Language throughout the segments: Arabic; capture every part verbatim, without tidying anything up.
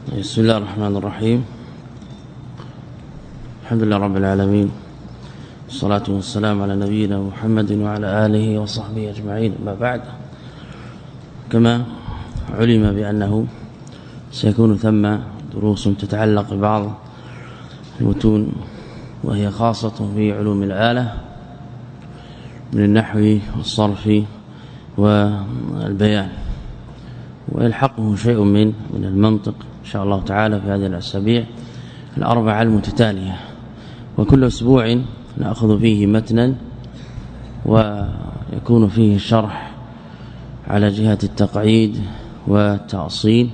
بسم الله الرحمن الرحيم. الحمد لله رب العالمين، والصلاة والسلام على نبينا محمد وعلى آله وصحبه أجمعين. ما بعد، كما علم بأنه سيكون ثم دروس تتعلق ببعض المتون وهي خاصة في علوم الآلة من النحو والصرف والبيان، ويلحقه شيء من من المنطق إن شاء الله تعالى في هذه الأسابيع الأربعة المتتالية. وكل أسبوع نأخذ فيه متنا ويكون فيه الشرح على جهة التقعيد والتأصيل،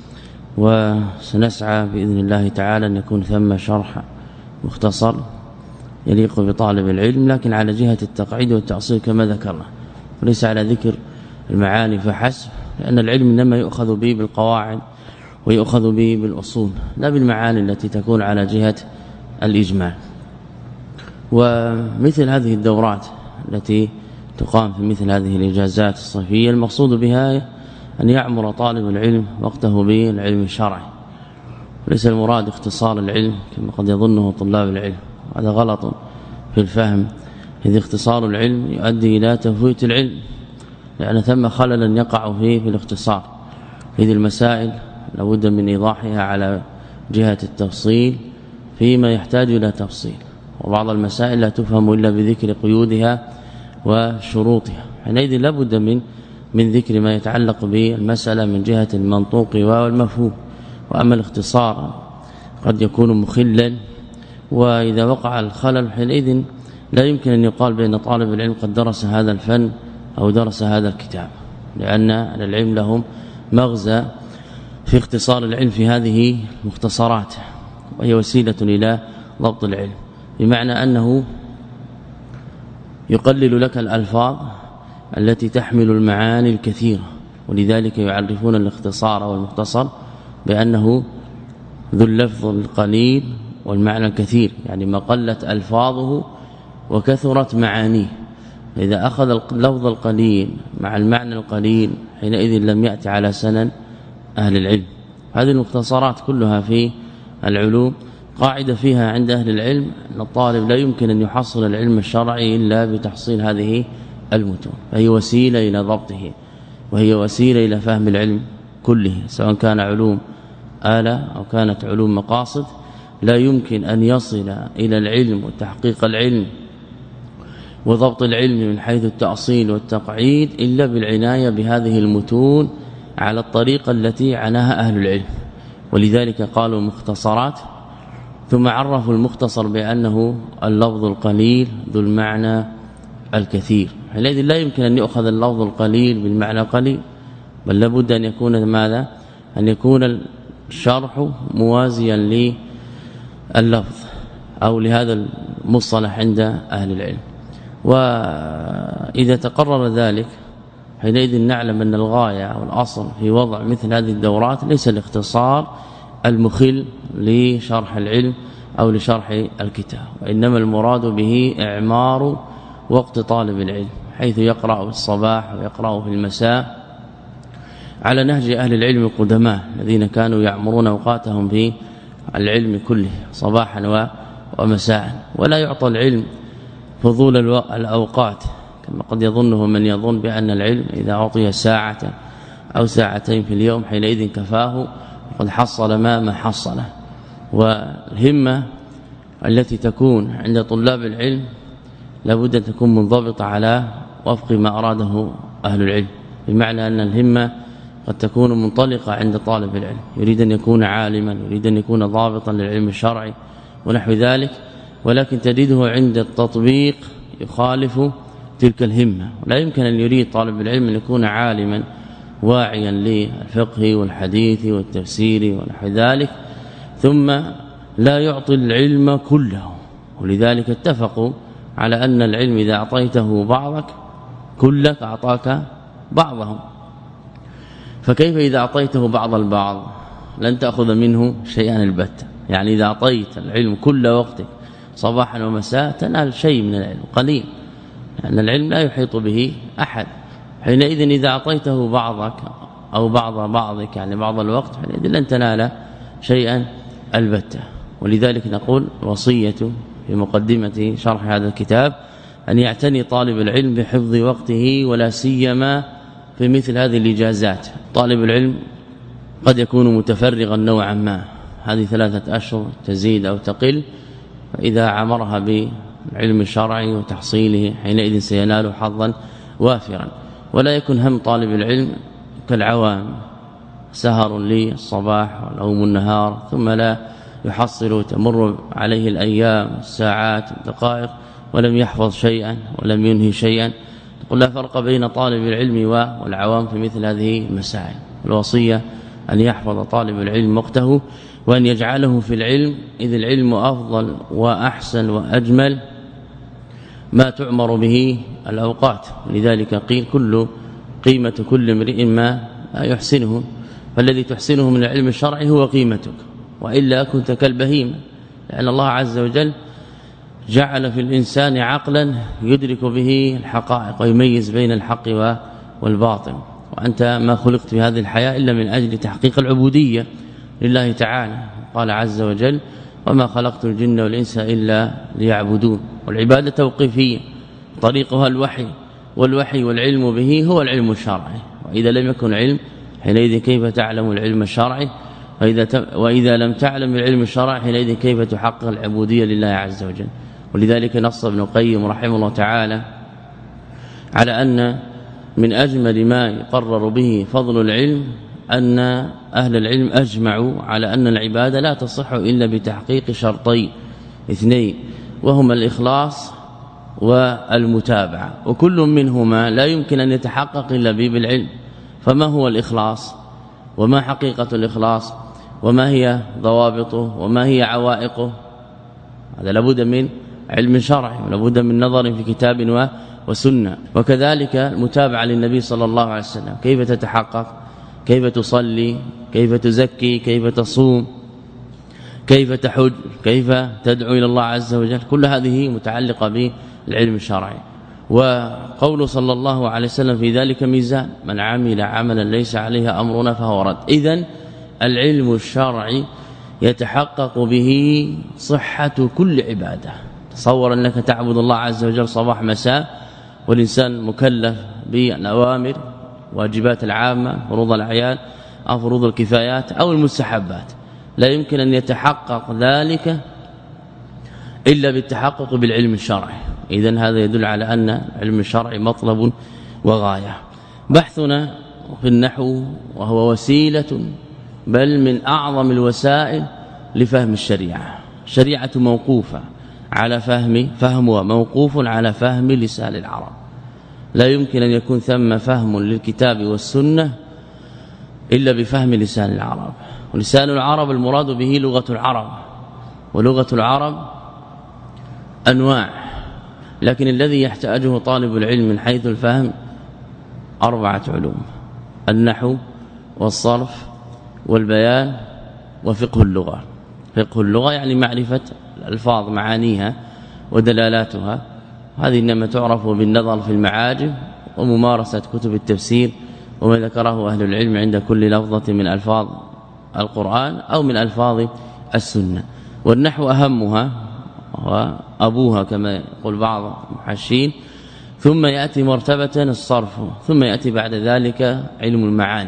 وسنسعى بإذن الله تعالى أن يكون ثم شرح مختصر يليق بطالب العلم، لكن على جهة التقعيد والتأصيل كما ذكرنا، وليس على ذكر المعاني فحسب، لأن العلم إنما يؤخذ به بالقواعد ويؤخذ به بالأصول، لا بالمعاني التي تكون على جهة الإجمال. ومثل هذه الدورات التي تقام في مثل هذه الإجازات الصيفية المقصود بها أن يعمر طالب العلم وقته بالعلم الشرعي، وليس المراد اختصار العلم كما قد يظنه طلاب العلم، هذا غلط في الفهم، إذ اختصار العلم يؤدي إلى تفويت العلم، لأن ثم خللا يقع فيه في الاختصار، إذ المسائل لابد من إيضاحها على جهة التفصيل فيما يحتاج إلى تفصيل، وبعض المسائل لا تفهم إلا بذكر قيودها وشروطها، حينئذ لابد من من ذكر ما يتعلق بالمسألة من جهة المنطوق والمفهوم. وأما الاختصار قد يكون مخلا، وإذا وقع الخلل حينئذ لا يمكن أن يقال بأن طالب العلم قد درس هذا الفن أو درس هذا الكتاب، لأن العلم لهم مغزى في اختصار العلم في هذه المختصرات، وهي وسيلة إلى ضبط العلم، بمعنى أنه يقلل لك الألفاظ التي تحمل المعاني الكثيرة، ولذلك يعرفون الاختصار والمختصر بأنه ذو اللفظ القليل والمعنى الكثير، يعني ما قلت ألفاظه وكثرت معانيه. إذا أخذ اللفظ القليل مع المعنى القليل حينئذ لم يأتي على سنن أهل العلم. هذه المختصرات كلها في العلوم قاعدة فيها عند أهل العلم أن الطالب لا يمكن أن يحصل العلم الشرعي إلا بتحصيل هذه المتون، فهي وسيلة إلى ضبطه، وهي وسيلة إلى فهم العلم كله، سواء كان علوم آلة أو كانت علوم مقاصد. لا يمكن أن يصل إلى العلم وتحقيق العلم وضبط العلم من حيث التأصيل والتقعيد إلا بالعناية بهذه المتون على الطريقة التي عناها أهل العلم، ولذلك قالوا مختصرات، ثم عرفوا المختصر بأنه اللفظ القليل ذو المعنى الكثير. الذي لا يمكن أن يأخذ اللفظ القليل بالمعنى قليل، بل لابد أن يكون ماذا؟ أن يكون الشرح موازيا لللفظ أو لهذا المصطلح عند أهل العلم. وإذا تقرر ذلك حينئذ نعلم أن الغاية أو الأصل في وضع مثل هذه الدورات ليس الاختصار المخل لشرح العلم أو لشرح الكتاب، وإنما المراد به إعمار وقت طالب العلم، حيث يقرأ في الصباح ويقرأ في المساء على نهج أهل العلم القدماء الذين كانوا يعمرون أوقاتهم في العلم كله صباحا ومساء، ولا يعطى العلم فضول الأوقات كما قد يظنه من يظن بأن العلم إذا أعطي ساعة أو ساعتين في اليوم حينئذ كفاه وقد حصل ما ما حصله. والهمة التي تكون عند طلاب العلم لابد أن تكون منضبطة على وفق ما أراده أهل العلم، بمعنى أن الهمة قد تكون منطلقة عند طالب العلم، يريد أن يكون عالما، يريد أن يكون ضابطا للعلم الشرعي ونحو ذلك، ولكن تجده عند التطبيق يخالف تلك الهمة. لا يمكن أن يريد طالب العلم أن يكون عالما واعيا للفقه والحديث والتفسير ونحو ذلك ثم لا يعطي العلم كله، ولذلك اتفقوا على أن العلم إذا أعطيته بعضك كلك أعطاك بعضه، فكيف إذا أعطيته بعض البعض لن تأخذ منه شيئا البتة؟ يعني إذا أعطيت العلم كل وقتك صباحا ومساء تنال شيء من العلم قليل، لأن العلم لا يحيط به أحد. حينئذ إذا أعطيته بعضك أو بعض بعضك يعني بعض الوقت حينئذ لن تنال شيئا البتة. ولذلك نقول الوصية في مقدمة شرح هذا الكتاب أن يعتني طالب العلم بحفظ وقته، ولا سيما في مثل هذه الإجازات. طالب العلم قد يكون متفرغا نوعا ما، هذه ثلاثة أشهر تزيد أو تقل، فإذا عمرها بالعلم الشرعي وتحصيله حينئذ سينال حظا وافرا. ولا يكون هم طالب العلم كالعوام، سهر للصباح ونوم النهار، ثم لا يحصل، تمر عليه الأيام الساعات الدقائق ولم يحفظ شيئا ولم ينهي شيئا. نقول لا فرق بين طالب العلم والعوام في مثل هذه المسائل. الوصية أن يحفظ طالب العلم وقته، وأن يجعله في العلم، إذ العلم أفضل وأحسن وأجمل ما تعمر به الأوقات. لذلك قيل كل قيمة كل امرئ ما يحسنه، فالذي تحسنه من العلم الشرعي هو قيمتك، وإلا كنت كالبهيمة، لأن الله عز وجل جعل في الإنسان عقلا يدرك به الحقائق ويميز بين الحق والباطل. وأنت ما خلقت في هذه الحياة إلا من أجل تحقيق العبودية لله تعالى. قال عز وجل وما خلقت الجن والإنس إلا ليعبدون. والعبادة توقيفية، طريقها الوحي، والوحي والعلم به هو العلم الشرعي. وإذا لم يكن علم حينئذ كيف تعلم العلم الشرعي؟ وإذا, وإذا لم تعلم العلم الشرعي حينئذ كيف تحقق العبودية لله عز وجل؟ ولذلك نص ابن القيم رحمه الله تعالى على أن من أجمل ما يقرر به فضل العلم أن أهل العلم أجمعوا على أن العبادة لا تصح إلا بتحقيق شرطين اثنين، وهما الإخلاص والمتابعة، وكل منهما لا يمكن أن يتحقق إلا بالعلم. فما هو الإخلاص؟ وما حقيقة الإخلاص؟ وما هي ضوابطه؟ وما هي عوائقه؟ هذا لابد من علم شرعي، ولابد من نظر في كتاب وسنة. وكذلك المتابعة للنبي صلى الله عليه وسلم، كيف تتحقق؟ كيف تصلي؟ كيف تزكي؟ كيف تصوم؟ كيف تحج؟ كيف تدعو إلى الله عز وجل؟ كل هذه متعلقة بالعلم الشرعي. وقول صلى الله عليه وسلم في ذلك ميزان، من عمل عملا ليس عليه أمرنا فهو رد. إذن العلم الشرعي يتحقق به صحة كل عبادة. تصور أنك تعبد الله عز وجل صباح مساء، والإنسان مكلف بالأوامر واجبات العامة، فروض الأعيان أو فروض الكفايات أو المستحبات، لا يمكن أن يتحقق ذلك إلا بالتحقق بالعلم الشرعي. إذن هذا يدل على أن العلم الشرعي مطلب وغاية. بحثنا في النحو وهو وسيلة بل من أعظم الوسائل لفهم الشريعة. الشريعة موقوفة على فهم فهمها موقوف على فهم لسان العرب. لا يمكن أن يكون ثم فهم للكتاب والسنة إلا بفهم لسان العرب. ولسان العرب المراد به لغة العرب، ولغة العرب أنواع، لكن الذي يحتاجه طالب العلم من حيث الفهم أربعة علوم: النحو والصرف والبيان وفقه اللغة. فقه اللغة يعني معرفة الألفاظ معانيها ودلالاتها، هذه إنما تعرف بالنظر في المعاجم وممارسة كتب التفسير وما ذكره أهل العلم عند كل لفظة من ألفاظ القرآن أو من ألفاظ السنة. والنحو أهمها وأبوها كما يقول بعض المحشين، ثم يأتي مرتبة الصرف، ثم يأتي بعد ذلك علم المعاني.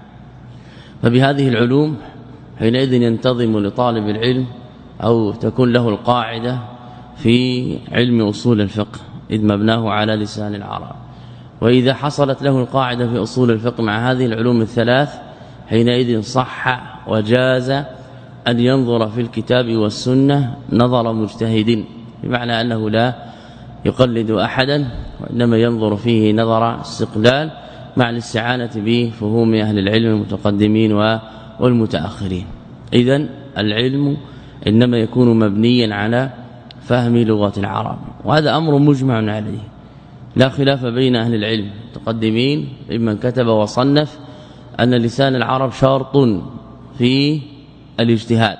فبهذه العلوم حينئذ ينتظم لطالب العلم أو تكون له القاعدة في علم أصول الفقه، إذ مبناه على لسان العرب. وإذا حصلت له القاعدة في أصول الفقه مع هذه العلوم الثلاث حينئذ صح وجاز أن ينظر في الكتاب والسنة نظر مجتهد، بمعنى أنه لا يقلد أحدا، وإنما ينظر فيه نظر استقلال مع الاستعانة بفهوم أهل العلم المتقدمين والمتأخرين. إذن العلم إنما يكون مبنيا على فهم لغة العرب، وهذا أمر مجمع عليه، لا خلاف بين أهل العلم المتقدمين ممن كتب وصنف أن لسان العرب شرط في الاجتهاد.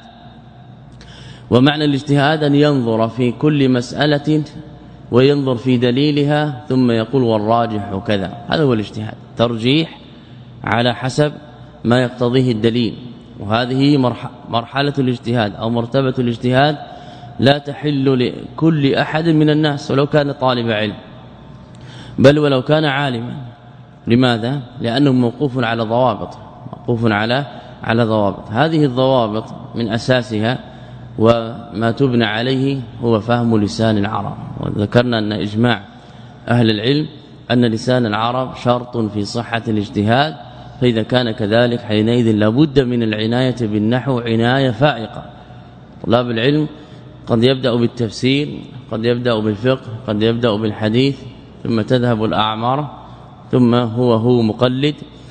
ومعنى الاجتهاد أن ينظر في كل مسألة وينظر في دليلها ثم يقول والراجح كذا، هذا هو الاجتهاد، ترجيح على حسب ما يقتضيه الدليل. وهذه مرحلة الاجتهاد أو مرتبة الاجتهاد لا تحل لكل أحد من الناس ولو كان طالب علم بل ولو كان عالما. لماذا؟ لأنه موقوف على ضوابط موقوف على على ضوابط. هذه الضوابط من أساسها وما تبنى عليه هو فهم لسان العرب. وذكرنا أن إجماع أهل العلم أن لسان العرب شرط في صحة الاجتهاد، فإذا كان كذلك حينئذ لابد من العناية بالنحو عناية فائقة. طلاب العلم قد يبدأ بالتفسير، قد يبدأ بالفقه، قد يبدأ بالحديث، ثم تذهب الأعمار، ثم هو هو مقلد.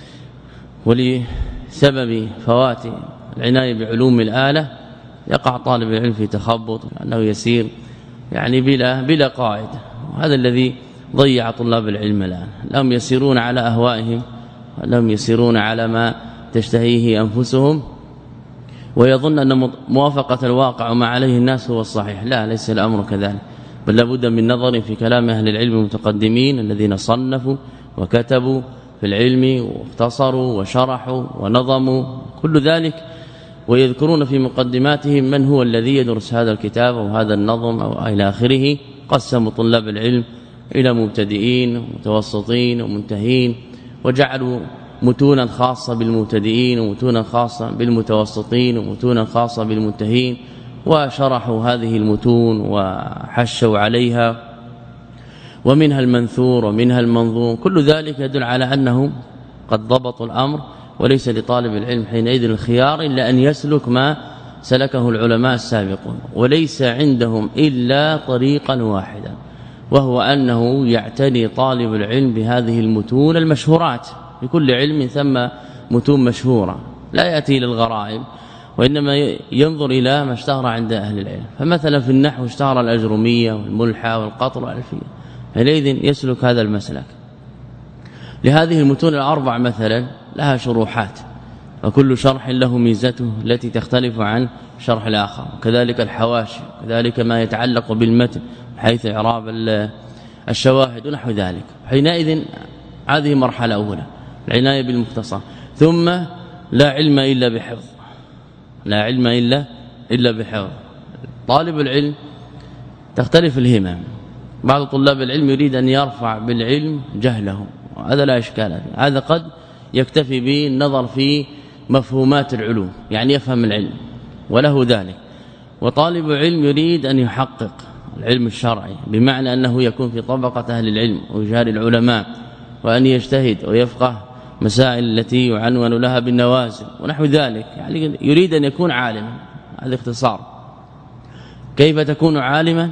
ولسبب فوات العناية بعلوم الآلة يقع طالب العلم في تخبط أنه يسير يعني بلا بلا قاعدة. وهذا الذي ضيع طلاب العلم الآن، لهم يسيرون على أهوائهم، لهم يسيرون على ما تشتهيه أنفسهم، ويظن أن موافقة الواقع وما عليه الناس هو الصحيح. لا، ليس الأمر كذلك، بل لابد من نظر في كلام أهل العلم المتقدمين الذين صنفوا وكتبوا في العلم واختصروا وشرحوا ونظموا كل ذلك، ويذكرون في مقدماتهم من هو الذي يدرس هذا الكتاب وهذا النظم أو إلى آخره. قسموا طلاب العلم إلى مبتدئين ومتوسطين ومنتهين، وجعلوا متونا خاصة بالمبتدئين ومتونا خاصة بالمتوسطين ومتونا خاصة بالمنتهين، وشرحوا هذه المتون وحشوا عليها، ومنها المنثور ومنها المنظوم. كل ذلك يدل على أنهم قد ضبطوا الأمر، وليس لطالب العلم حينئذ الخيار إلا أن يسلك ما سلكه العلماء السابقون، وليس عندهم إلا طريقا واحدا، وهو أنه يعتني طالب العلم بهذه المتون المشهورات. لكل علم ثم متون مشهورة، لا يأتي للغرائب، وإنما ينظر إلى ما اشتهر عند أهل العلم. فمثلا في النحو اشتهر الأجرمية والملحة والقطر والألفية، حينئذ يسلك هذا المسلك. لهذه المتون الأربع مثلا لها شروحات، وكل شرح له ميزته التي تختلف عن شرح الآخر، وكذلك الحواشي، وكذلك ما يتعلق بالمتن حيث إعراب الشواهد ونحو ذلك. حينئذ هذه مرحلة أولى، العناية بالمختصر. ثم لا علم إلا بحفظ، لا علم إلا إلا بحفظ. طالب العلم تختلف الهمم، بعض طلاب العلم يريد أن يرفع بالعلم جهله، وهذا لا إشكال فيه، هذا قد يكتفي بالنظر في مفهومات العلوم، يعني يفهم العلم وله ذلك. وطالب علم يريد أن يحقق العلم الشرعي، بمعنى أنه يكون في طبقة أهل العلم ويجاري العلماء، وأن يجتهد ويفقه مسائل التي يعنون لها بالنوازل ونحو ذلك، يعني يريد أن يكون عالما. هذا اختصار. كيف تكون عالما؟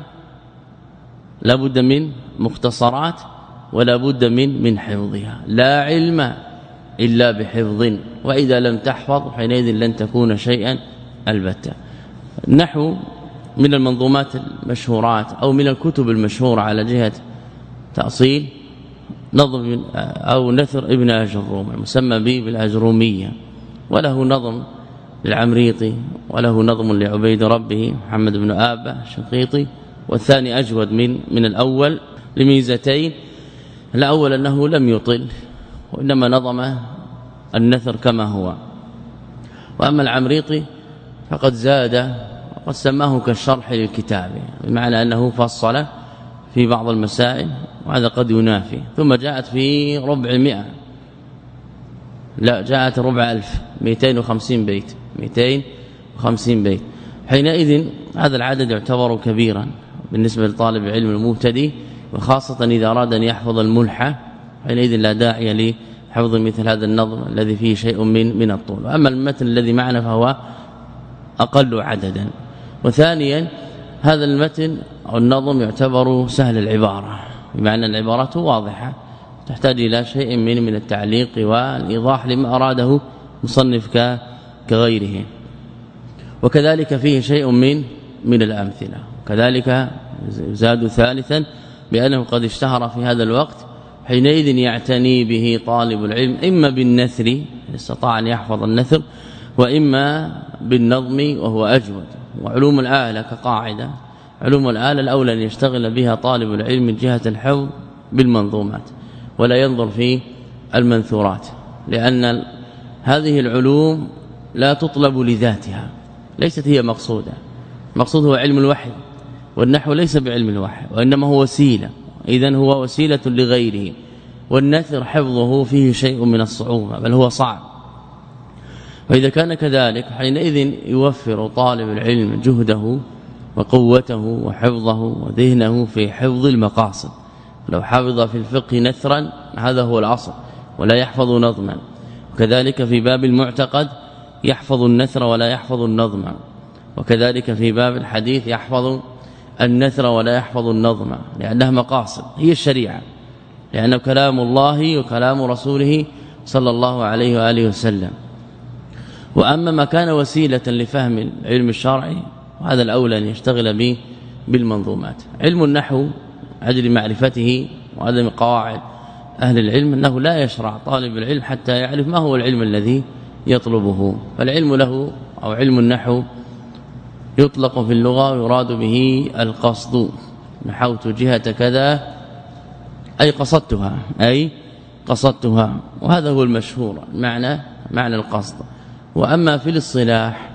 لا بد من مختصرات ولا بد من من حفظها. لا علم إلا بحفظ، وإذا لم تحفظ حينئذ لن تكون شيئا البتة. النحو من المنظومات المشهورات أو من الكتب المشهورة على جهة تأصيل نظم أو نثر ابن أجروم المسمى به بالأجرومية، وله نظم للعمريطي، وله نظم لعبيد ربه محمد بن آبة الشنقيطي، والثاني أجود من من الأول لميزتين. الأول أنه لم يطل، وإنما نظم النثر كما هو. وأما العمريطي فقد زاد وقد سماه كالشرح للكتاب، بمعنى أنه فصل في بعض المسائل، وهذا قد ينافي. ثم جاءت في ربع مئة، لا جاءت ربع ألف، مئتين وخمسين بيت، مئتين وخمسين بيت. حينئذ هذا العدد يعتبر كبيرا بالنسبة لطالب علم المبتدئ، وخاصة إذا أراد أن يحفظ الملحة، حينئذ لا داعي لحفظ مثل هذا النظم الذي فيه شيء من من الطول. وأما المتن الذي معنا فهو أقل عددا. وثانيا هذا المتن أو النظم يعتبر سهل العبارة، بمعنى العبارة واضحة تحتاج إلى شيء من من التعليق والإيضاح لما أراده مصنف كغيره. وكذلك فيه شيء من من الأمثلة. وكذلك زاد ثالثا بأنه قد اشتهر في هذا الوقت، حينئذ يعتني به طالب العلم إما بالنثر استطاع أن يحفظ النثر، وإما بالنظم وهو أجود. وعلوم الآلة كقاعدة، علوم الآلة الأولى أن يشتغل بها طالب العلم من جهة الحفظ بالمنظومات، ولا ينظر في المنثورات، لأن هذه العلوم لا تطلب لذاتها، ليست هي مقصودة. مقصود هو علم الوحي، والنحو ليس بعلم الوحي وإنما هو وسيلة، إذن هو وسيلة لغيره. والنثر حفظه فيه شيء من الصعوبة، بل هو صعب. وإذا كان كذلك حينئذ يوفر طالب العلم جهده وقوته وحفظه وذهنه في حفظ المقاصد. لو حفظ في الفقه نثرا هذا هو الأصل، ولا يحفظ نظما. وكذلك في باب المعتقد يحفظ النثر ولا يحفظ النظم، وكذلك في باب الحديث يحفظ النثر ولا يحفظ النظم، لأنها مقاصد هي الشريعة، لأنه كلام الله وكلام رسوله صلى الله عليه وآله وسلم. وأما ما كان وسيلة لفهم العلم الشرعي وهذا الأولى أن يشتغل به بالمنظومات. علم النحو أجل معرفته وهذا من قواعد أهل العلم أنه لا يشرع طالب العلم حتى يعرف ما هو العلم الذي يطلبه. فالعلم له أو علم النحو يطلق في اللغة ويراد به القصد، نحوت جهة كذا أي قصدتها، أي قصدتها، وهذا هو المشهور معنى معنى القصد. وأما في الاصطلاح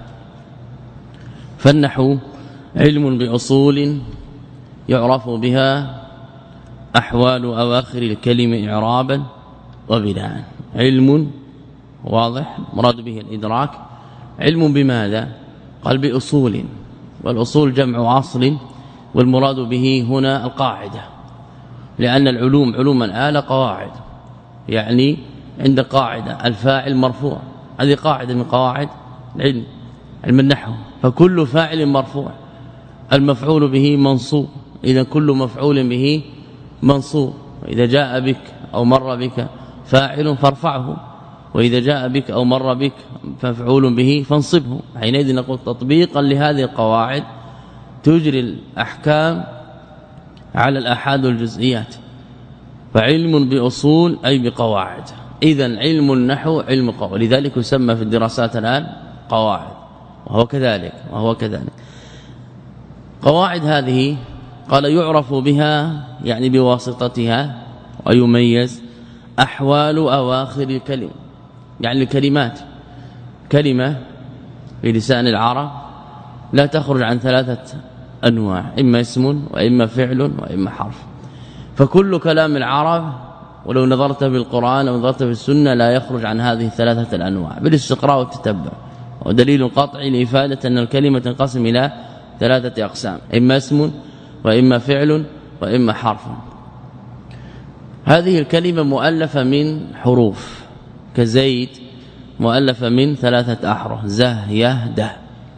فالنحو علم بأصول يعرف بها أحوال أواخر الكلمة إعرابا وبناء. علم واضح مراد به الإدراك. علم بماذا؟ قال بأصول، والأصول جمع أصل، والمراد به هنا القاعدة، لأن العلوم علوم الآلة قواعد، يعني عند قاعدة الفاعل مرفوع، هذه قاعدة من قواعد العلم علم النحو. فكل فاعل مرفوع، المفعول به منصوب، إذا كل مفعول به منصوب. وإذا جاء بك أو مر بك فاعل فارفعه، وإذا جاء بك أو مر بك فمفعول به فانصبه. حينئذ نقول تطبيقا لهذه القواعد تجري الأحكام على الآحاد والجزئيات. فعلم بأصول أي بقواعد. إذن علم النحو علم قواعد، لذلك يسمى في الدراسات الآن قواعد، وهو كذلك وهو كذلك. قواعد هذه قال يعرف بها يعني بواسطتها، ويميز أحوال أواخر الكلم، يعني الكلمات. كلمة في لسان العرب لا تخرج عن ثلاثة أنواع، إما اسم وإما فعل وإما حرف. فكل كلام العرب ولو نظرت بالقرآن أو نظرت في السنة لا يخرج عن هذه الثلاثة الأنواع بالاستقراء والتتبع. ودليل قطعي لإفادة أن الكلمة تنقسم إلى ثلاثة أقسام، إما اسم وإما فعل وإما حرف. هذه الكلمة مؤلفة من حروف، كزيد مؤلفة من ثلاثة أحرف، زه يه ده.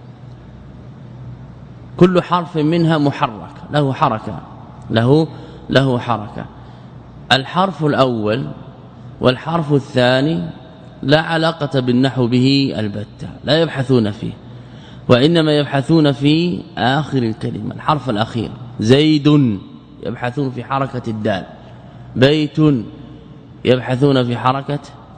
كل حرف منها محرك له حركة له له حركة. الحرف الأول والحرف الثاني لا علاقة بالنحو به البتة، لا يبحثون فيه، وإنما يبحثون في آخر الكلمة. الحرف الأخير زيد يبحثون في حركة الدال، بيت يبحثون في حركة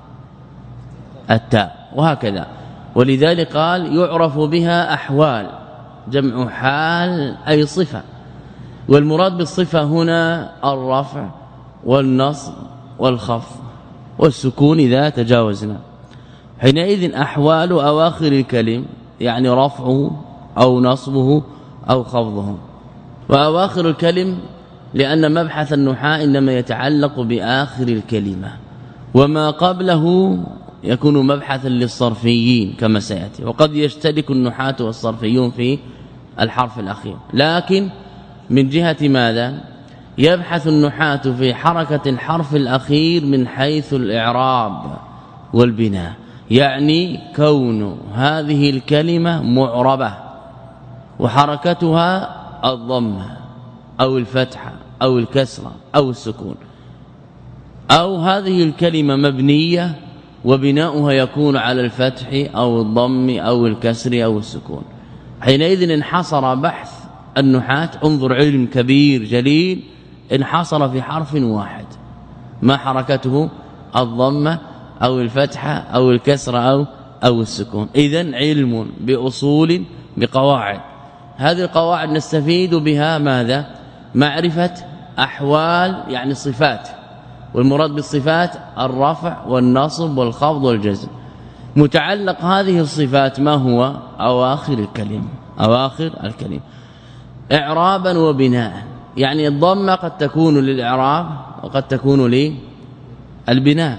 التاء، وهكذا. ولذلك قال يعرف بها أحوال، جمع حال أي صفة. والمراد بالصفة هنا الرفع والنصب والخفض والسكون إذا تجاوزنا. حينئذ أحوال أواخر الكلم يعني رفعه أو نصبه أو خفضه. وأواخر الكلم لأن مبحث النحاة إنما يتعلق بآخر الكلمة، وما قبله يكون مبحثا للصرفيين كما سيأتي. وقد يشترك النحاة والصرفيون في الحرف الأخير، لكن من جهة ماذا؟ يبحث النحاة في حركة الحرف الأخير من حيث الإعراب والبناء، يعني كون هذه الكلمة معربة وحركتها الضمة أو الفتحة أو الكسرة أو السكون، أو هذه الكلمة مبنية وبناؤها يكون على الفتح أو الضم أو الكسر أو السكون. حينئذ انحصر بحث النحاة، انظر علم كبير جليل انحصر في حرف واحد، ما حركته الضمة أو الفتحة أو الكسرة أو أو السكون. إذن علم بأصول بقواعد. هذه القواعد نستفيد بها ماذا؟ معرفة أحوال يعني صفات، والمراد بالصفات الرفع والنصب والخفض والجزم. متعلق هذه الصفات ما هو أواخر الكلمة أواخر الكلمة إعرابا وبناء. يعني الضمة قد تكون للإعراب وقد تكون للبناء،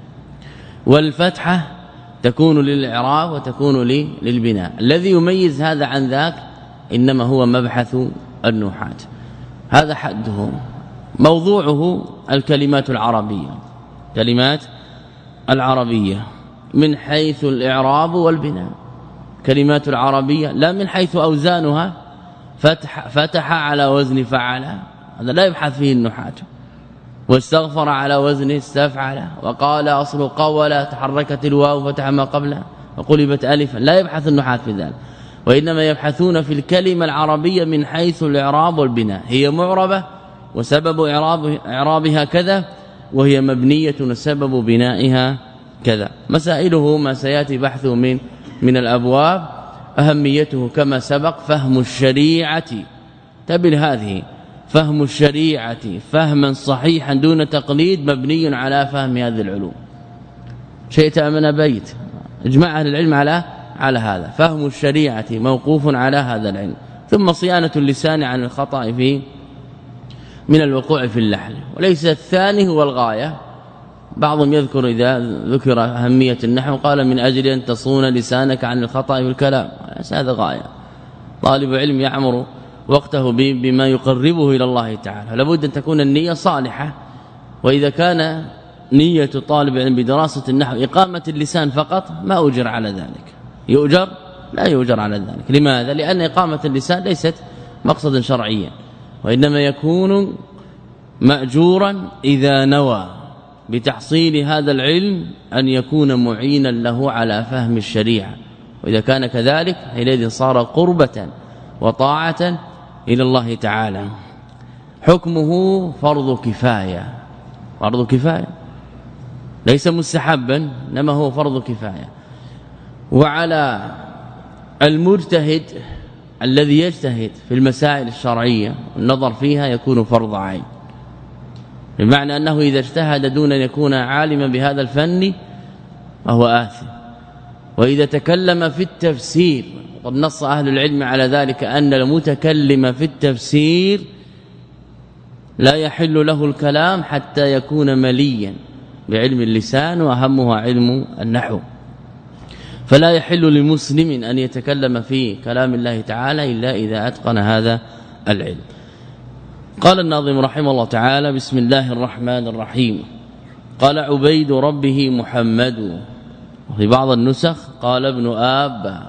والفتحة تكون للإعراب وتكون للبناء. الذي يميز هذا عن ذاك إنما هو مبحث النحاة. هذا حده. موضوعه الكلمات العربية، كلمات العربية من حيث الإعراب والبناء. كلمات العربية لا من حيث أوزانها، فتح, فتح على وزن فعل، هذا لا يبحث فيه النحاة. واستغفر على وزن استفعل، وقال أصل قول تحركت الواو فتح ما قبلها وقلبت ألفا، لا يبحث النحاة في ذلك، وإنما يبحثون في الكلمة العربية من حيث الإعراب والبناء. هي معربة وسبب إعراب إعرابها كذا، وهي مبنية وسبب بنائها كذا. مسائله ما سياتي بحثه من من الأبواب. أهميته كما سبق فهم الشريعة، تبل هذه فهم الشريعة فهما صحيحا دون تقليد مبني على فهم هذه العلوم. شئت من بيت اجمع اهل العلم على على هذا. فهم الشريعة موقوف على هذا العلم. ثم صيانة اللسان عن الخطأ فيه من الوقوع في اللحن، وليس الثاني هو الغاية. بعضهم يذكر إذا ذكر أهمية النحو قال من أجل أن تصون لسانك عن الخطأ بالكلام، هذا غاية. طالب علم يعمر وقته بما يقربه إلى الله تعالى، لابد أن تكون النية صالحة. وإذا كان نية طالب علم بدراسة النحو إقامة اللسان فقط ما أجر على ذلك، يؤجر لا يؤجر على ذلك. لماذا؟ لأن إقامة اللسان ليست مقصدا شرعيا، وإنما يكون مأجورا إذا نوى بتحصيل هذا العلم أن يكون معينا له على فهم الشريعة. وإذا كان كذلك حينئذ صار قربة وطاعة إلى الله تعالى. حكمه فرض كفاية، فرض كفاية ليس مستحبا، انما هو فرض كفاية. وعلى المجتهد الذي يجتهد في المسائل الشرعية النظر فيها يكون فرض عين، بمعنى أنه إذا اجتهد دون أن يكون عالما بهذا الفن فهو آثم. وإذا تكلم في التفسير، وقد نص أهل العلم على ذلك أن المتكلم في التفسير لا يحل له الكلام حتى يكون مليا بعلم اللسان وأهمها علم النحو. فلا يحل لمسلم أن يتكلم في كلام الله تعالى إلا إذا أتقن هذا العلم. قال الناظم رحمه الله تعالى: بسم الله الرحمن الرحيم. قال عبيد ربه محمد، وفي بعض النسخ قال ابن آب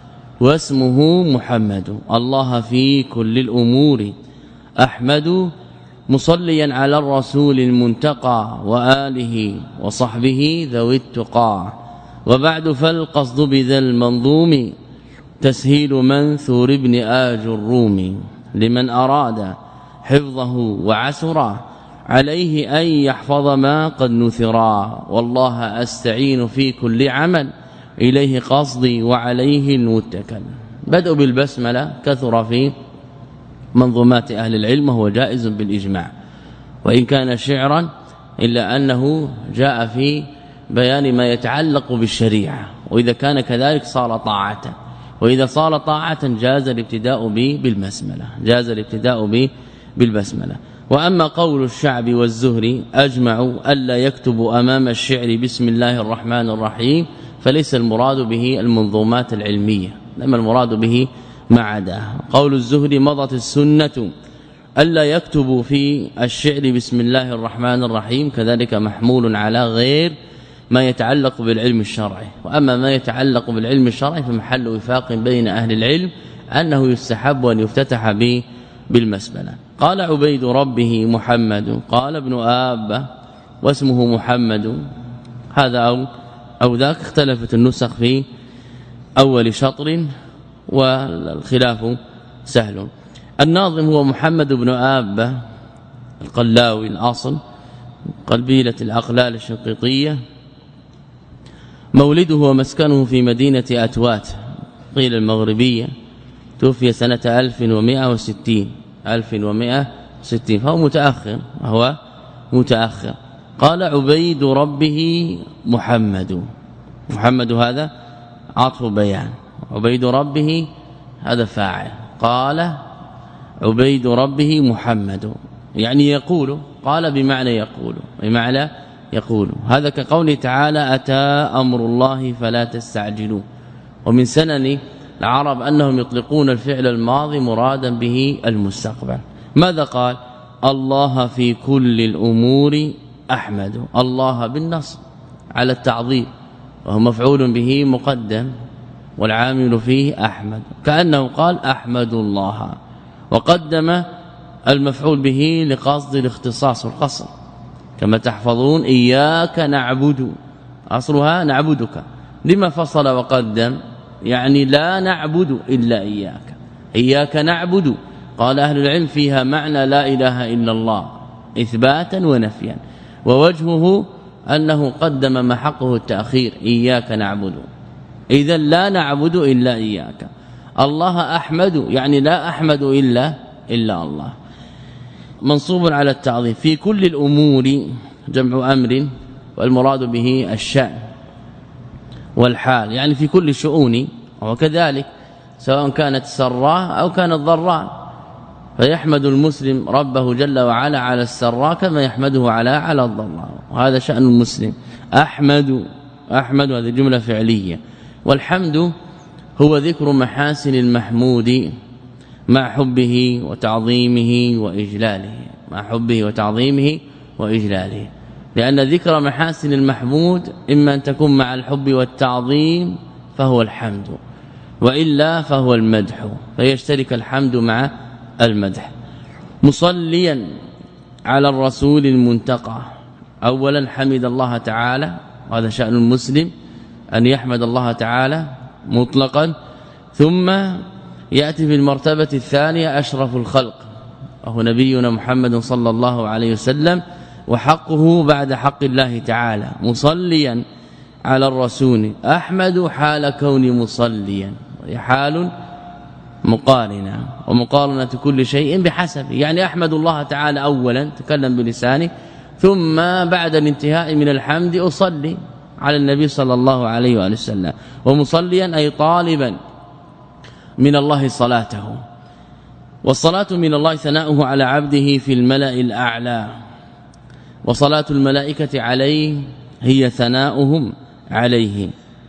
واسمه محمد، الله في كل الأمور أحمد، مصليا على الرسول المنتقى وآله وصحبه ذوي التقى. وبعد فالقصد بذا المنظوم تسهيل منثور ابن آج الروم، لمن أراد حفظه وعسرا عليه أن يحفظ ما قد نثرا، والله أستعين في كل عمل إليه قصدي وعليه المتكل. بدء بالبسملة كثر في منظومات أهل العلم وهو جائز بالإجماع، وإن كان شعرا إلا أنه جاء في بيان ما يتعلق بالشريعة، وإذا كان كذلك صار طاعة، وإذا صار طاعة جاز الابتداء به بالبسملة، جاز الابتداء به بالبسملة. وأما قول الشعب والزهري أجمعوا ألا يكتبوا أمام الشعر بسم الله الرحمن الرحيم، فليس المراد به المنظومات العلمية، لما المراد به ما عداه. قول الزهري مضت السنة ألا يكتبوا في الشعر بسم الله الرحمن الرحيم، كذلك محمول على غير ما يتعلق بالعلم الشرعي. وأما ما يتعلق بالعلم الشرعي فمحل وفاق بين أهل العلم أنه يستحب أن يفتتح به بالمسبلة. قال عبيد ربه محمد، قال ابن آب واسمه محمد، هذا أو, أو ذاك، اختلفت النسخ في أول شطر والخلاف سهل. الناظم هو محمد بن آب القلاوي الأصل، قبيلة الأقلال الشنقيطية، مولده ومسكنه في مدينة أتوات قيل المغربية، توفي سنة ألف ومئة وستين ألف ومئة وستين، فهو متأخر، هو متأخر. قال عبيد ربه محمد، محمد هذا عطف بيان، عبيد ربه هذا فاعل، قال عبيد ربه محمد يعني يقول، قال بمعنى يقول، بمعنى يقول. هذا كقوله تعالى أتى أمر الله فلا تستعجلوا. ومن سنن العرب أنهم يطلقون الفعل الماضي مرادا به المستقبل. ماذا قال؟ الله في كل الأمور أحمد، الله بالنص على التعظيم وهو مفعول به مقدم والعامل فيه أحمد، كأنه قال أحمد الله، وقدم المفعول به لقصد الاختصاص والقصر، كما تحفظون إياك نعبد أصلها نعبدك، لما فصل وقدم؟ يعني لا نعبد إلا إياك، إياك نعبد. قال أهل العلم فيها معنى لا إله إلا الله إثباتا ونفيا، ووجهه أنه قدم ما حقه التأخير، إياك نعبد، إذا لا نعبد إلا إياك. الله أحمد يعني لا أحمد إلا إلا الله، منصوب على التعظيم. في كل الأمور جمع أمر، والمراد به الشأن والحال، يعني في كل الشؤون، وكذلك سواء كانت سراء أو كانت ضراء، فيحمد المسلم ربه جل وعلا على السراء كما يحمده على على الضراء، وهذا شأن المسلم. أحمد أحمد هذه جملة فعلية، والحمد هو ذكر محاسن المحمود مع حبه وتعظيمه وإجلاله، مع حبه وتعظيمه وإجلاله، لأن ذكر محاسن المحمود إما أن تكون مع الحب والتعظيم فهو الحمد، وإلا فهو المدح، فيشترك الحمد مع المدح. مصليا على الرسول المنتقى، أولا حمد الله تعالى، وهذا شأن المسلم أن يحمد الله تعالى مطلقا، ثم يأتي في المرتبة الثانية أشرف الخلق وهو نبينا محمد صلى الله عليه وسلم، وحقه بعد حق الله تعالى مصليا على الرسول. أحمد حال كوني مصليا، وهي حال مقارنة، ومقارنة كل شيء بحسبه، يعني أحمد الله تعالى أولا تكلم بلسانه، ثم بعد الانتهاء من الحمد أصلي على النبي صلى الله عليه وآله وسلم. ومصليا أي طالبا من الله صلاته، والصلاة من الله ثناؤه على عبده في الملأ الأعلى، وصلاة الملائكة عليه هي ثناؤهم عليه،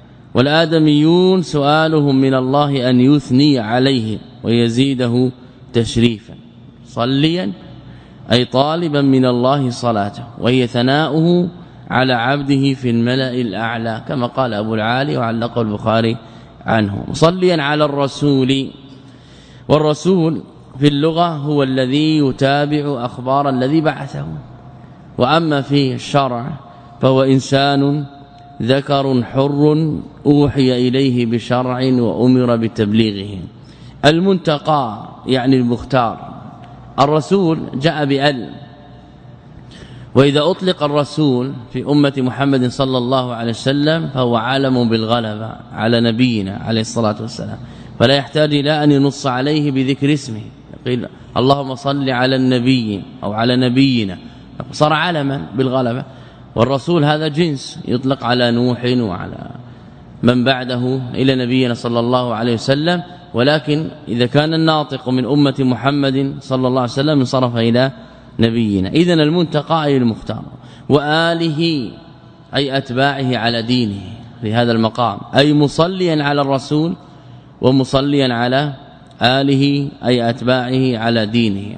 والآدميون سؤالهم من الله أن يثني عليه ويزيده تشريفا. صليا أي طالبا من الله صلاته، وهي ثناؤه على عبده في الملأ الأعلى، كما قال أبو العالي وعلقه البخاري عنه. مصليا على الرسول، والرسول في اللغة هو الذي يتابع أخبار الذي بعثه، وأما في الشرع فهو إنسان ذكر حر أوحي إليه بشرع وأمر بتبليغه. المنتقى يعني المختار، الرسول جاء بأل، وإذا أطلق الرسول في أمة محمد صلى الله عليه وسلم فهو عالم بالغلبة على نبينا عليه الصلاة والسلام، فلا يحتاج إلى أن ينص عليه بذكر اسمه، يقول اللهم صل على النبي أو على نبينا، صار عالما بالغلبة. والرسول هذا جنس يطلق على نوح وعلى من بعده إلى نبينا صلى الله عليه وسلم، ولكن إذا كان الناطق من أمة محمد صلى الله عليه وسلم انصرف إلى نبينا. إذن المنتقى أي المختار، وآله أي أتباعه على دينه في هذا المقام، أي مصليا على الرسول ومصليا على آله أي أتباعه على دينه.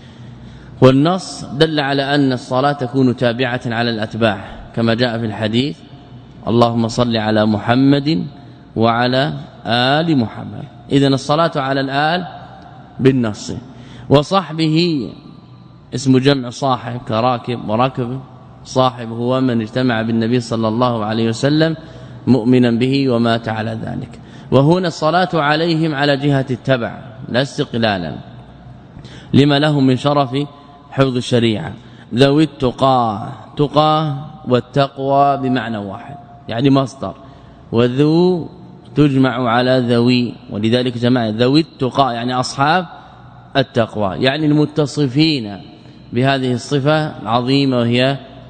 والنص دل على أن الصلاة تكون تابعة على الأتباع كما جاء في الحديث اللهم صل على محمد وعلى آل محمد. إذن الصلاة على الآل بالنص. وصحبه اسم جمع صاحب كراكب وراكب، صاحب هو من اجتمع بالنبي صلى الله عليه وسلم مؤمنا به ومات على ذلك. وهنا الصلاة عليهم على جهة التبع لا استقلالا، لما لهم من شرف حفظ الشريعة. ذوي التقى، تقى والتقوى بمعنى واحد يعني مصدر، وذو تجمع على ذوي، ولذلك جمع ذوي التقى يعني أصحاب التقوى، يعني المتصفين بهذه الصفة العظيمة وهي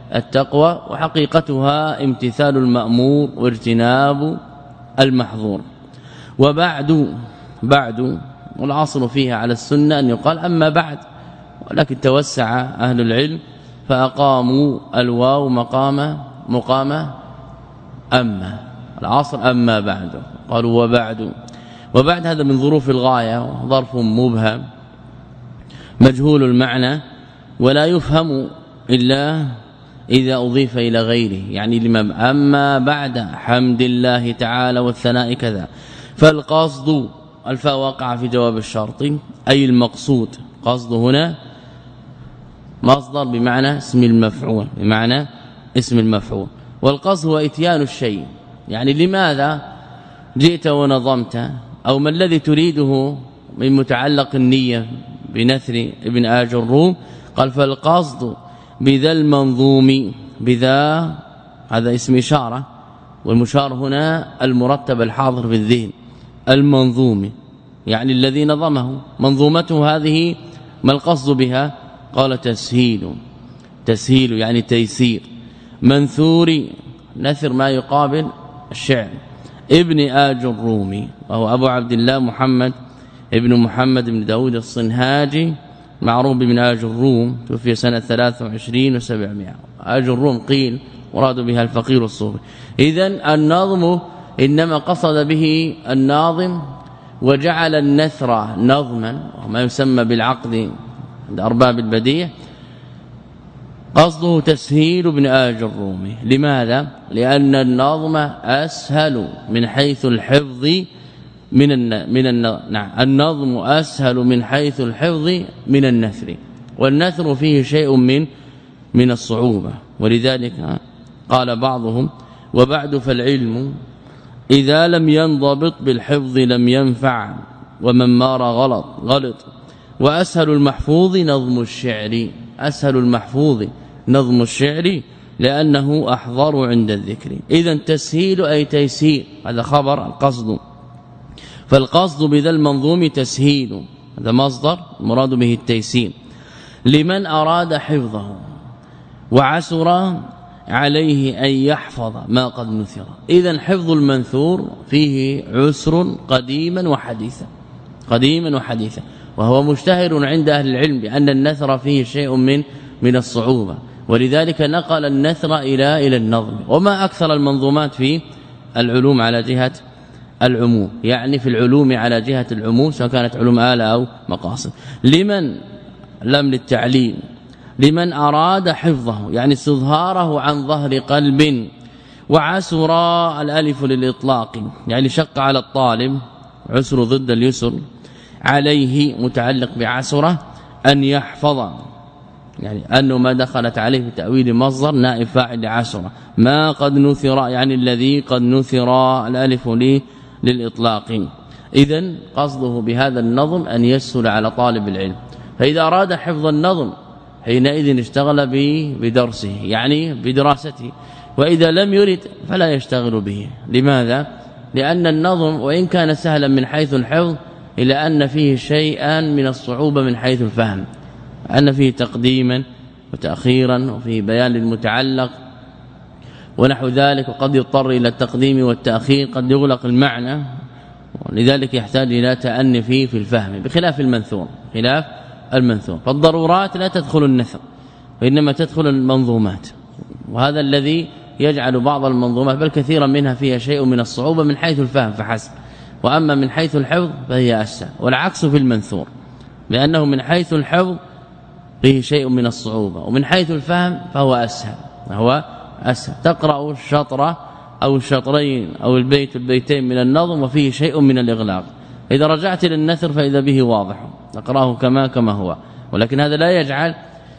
التقوى وحقيقتها امتثال المأمور واجتناب المحظور. وبعد بعد والعصر فيها على السنة أن يقال أما بعد، ولكن توسع أهل العلم فأقاموا الواو مقام مقام أما العصر أما بعد قالوا وبعد. وبعد هذا من ظروف الغاية، ظرف مبهم مجهول المعنى ولا يفهم إلا إذا أضيف إلى غيره، يعني لما أما بعد حمد الله تعالى والثناء كذا. فالقصد الفاء وقع في جواب الشرط أي المقصود، قصد هنا مصدر بمعنى اسم المفعول بمعنى اسم المفعول. والقصد هو اتيان الشيء، يعني لماذا جئت ونظمت، أو ما الذي تريده من متعلق النية بنثر ابن آج الروم. قال فالقصد بذا المنظوم، بذا هذا اسم إشارة والمشار هنا المرتب الحاضر في الذهن المنظوم، يعني الذي نظمه منظومته هذه ما القصد بها؟ قال تسهيل، تسهيل يعني تيسير. منثور نثر ما يقابل الشعر. ابن آج الرومي وهو أبو عبد الله محمد ابن محمد بن داود الصنهاجي معروف بن آج الروم، توفي سنة ثلاثة وعشرين وسبعمائة. آج الروم قيل مراد بها الفقير الصوفي. إذن النظم إنما قصد به الناظم وجعل النثر نظما وما يسمى بالعقد عند أرباب البديع، قصده تسهيل ابن آج الرومي. لماذا؟ لأن النظم أسهل من حيث الحفظ من الن... من الن... نعم النظم أسهل من حيث الحفظ من النثر، والنثر فيه شيء من من الصعوبة. ولذلك قال بعضهم وبعد فالعلم إذا لم ينضبط بالحفظ لم ينفع، ومن مار غلط غلط. وأسهل المحفوظ نظم الشعر، أسهل المحفوظ نظم الشعر لأنه أحضر عند الذكر. إذن تسهيل أي تيسير، هذا خبر القصد. فالقصد بذا المنظوم تسهيل، هذا مصدر المراد به التيسير لمن أراد حفظه وعسر عليه أن يحفظ ما قد نثر. إذن حفظ المنثور فيه عسر قديما وحديثا، قديما وحديثا، وهو مشتهر عند أهل العلم بأن النثر فيه شيء من من الصعوبة، ولذلك نقل النثر إلى إلى النظم. وما أكثر المنظومات في العلوم على جهة العموم، يعني في العلوم على جهة العموم سواء كانت علوم آلة أو مقاصد. لمن لم للتعليم، لمن أراد حفظه يعني استظهاره عن ظهر قلب. وعسر الألف للإطلاق يعني شق على الطالب، عسر ضد اليسر، عليه متعلق بعسره أن يحفظ، يعني أنه ما دخلت عليه في تأويل مصدر نائب فاعل لعسره. ما قد نثر يعني الذي قد نثر، الألف لي للإطلاق. إذن قصده بهذا النظم أن يسهل على طالب العلم، فإذا أراد حفظ النظم حينئذ اشتغل بدرسه يعني بدراسته، وإذا لم يرد فلا يشتغل به. لماذا؟ لأن النظم وإن كان سهلا من حيث الحفظ إلا أن فيه شيئا من الصعوبة من حيث الفهم، أن فيه تقديما وتأخيرا وفيه بيان للمتعلق ونحو ذلك، وقد يضطر إلى التقديم والتأخير، قد يغلق المعنى، ولذلك يحتاج إلى تأني فيه في الفهم بخلاف المنثور، خلاف المنثور. فالضرورات لا تدخل النثر وإنما تدخل المنظومات، وهذا الذي يجعل بعض المنظومات بل كثيرا منها فيها شيء من الصعوبة من حيث الفهم فحسب، وأما من حيث الحفظ فهي أسهل. والعكس في المنثور، لأنه من حيث الحفظ فيه شيء من الصعوبة، ومن حيث الفهم فهو أسهل، هو أسهل. تقرأ الشطرة أو الشطرين أو البيت البيتين من النظم وفيه شيء من الإغلاق، إذا رجعت للنثر فإذا به واضح، تقرأه كما كما هو. ولكن هذا لا يجعل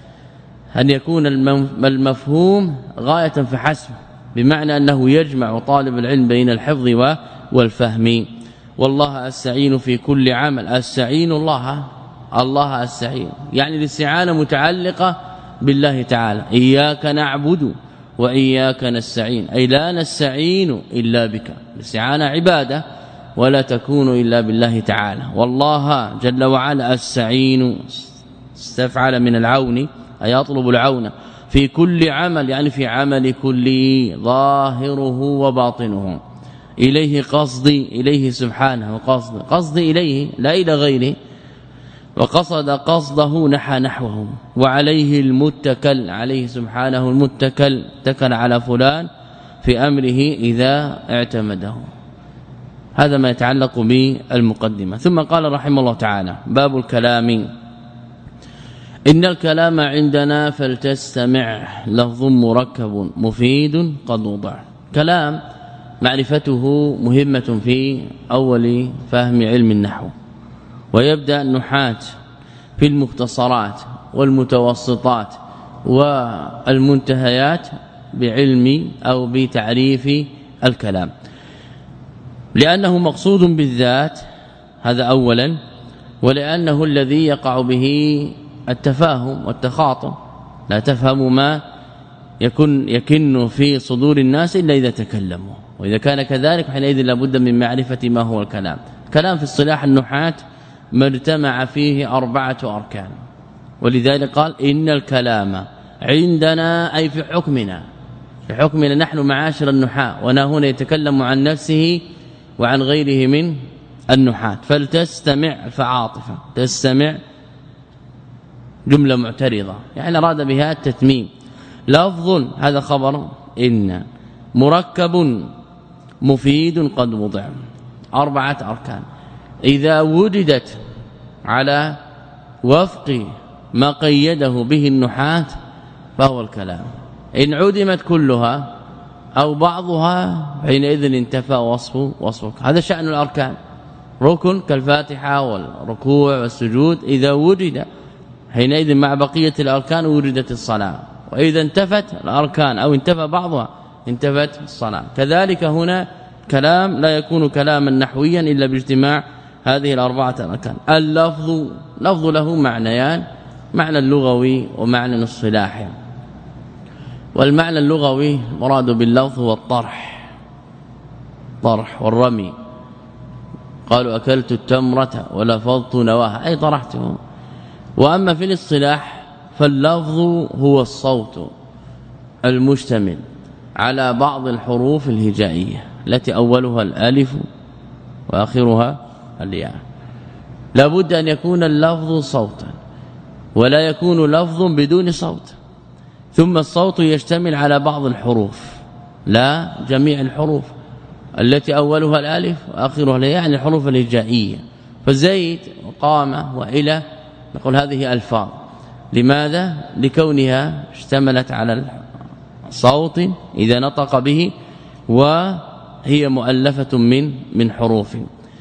أن يكون المفهوم غاية فحسب، بمعنى أنه يجمع طالب العلم بين الحفظ والفهم. والله أستعين في كل عمل، أستعين الله الله أستعين، يعني الاستعانة متعلقة بالله تعالى. إياك نعبد وإياك نستعين، أي لا نستعين إلا بك، الاستعانة عبادة ولا تكون إلا بالله تعالى. والله جل وعلا أستعين، استفعل من العون أي أطلب العون. في كل عمل يعني في عمل كله ظاهره وباطنه إليه قصدي إليه سبحانه قصد قصدي إليه لا إلى غيره وقصد قصده نحى نحوه وعليه المتكل عليه سبحانه المتكل اتكل على فلان في أمره إذا اعتمده. هذا ما يتعلق بالمقدمة. ثم قال رحمه الله تعالى باب الكلام إن الكلام عندنا فلتستمع لفظ مركب مفيد قد وضع. كلام معرفته مهمة في أول فهم علم النحو، ويبدأ النحاة في المختصرات والمتوسطات والمنتهيات بعلم أو بتعريف الكلام، لأنه مقصود بالذات هذا أولا، ولأنه الذي يقع به التفاهم والتخاطب. لا تفهم ما يكن يكن في صدور الناس إلا إذا تكلموا، وإذا كان كذلك حينئذ لابد من معرفة ما هو الكلام. كلام في اصطلاح النحاة ما اجتمع فيه أربعة أركان، ولذلك قال إن الكلام عندنا أي في حكمنا، في حكمنا نحن معاشر النحاة، ونا هنا يتكلم عن نفسه وعن غيره من النحاة. فلتستمع فعاطفة تستمع جملة معترضة يعني أراد بها التتميم. لفظ هذا خبر إن مركب مفيد قد وضع أربعة أركان إذا وجدت على وفق ما قيده به النحاة فهو الكلام. إن عدمت كلها أو بعضها حينئذ انتفى وصف وصفك. هذا شأن الأركان. ركن كالفاتحة والركوع والسجود إذا وجد حينئذ مع بقية الأركان وجدت الصلاة، وإذا انتفت الأركان أو انتفى بعضها انتفت الصلاة. كذلك هنا كلام لا يكون كلاما نحويا إلا باجتماع هذه الأربعة أركان. اللفظ لفظ له معنيان، معنى اللغوي ومعنى الاصطلاحي. والمعنى اللغوي مراد باللفظ هو الطرح، طرح والرمي. قالوا أكلت التمرة ولفظت نواها أي طرحته. وأما في الاصطلاح فاللفظ هو الصوت المشتمل على بعض الحروف الهجائية التي أولها الألف وآخرها الياء. لابد أن يكون اللفظ صوتا ولا يكون لفظ بدون صوت. ثم الصوت يشتمل على بعض الحروف لا جميع الحروف التي أولها الألف وآخرها الياء، يعني الحروف الهجائية. فزيد وقامة وإلى نقول هذه ألفاظ. لماذا؟ لكونها اشتملت على صوت إذا نطق به وهي مؤلفة من من حروف.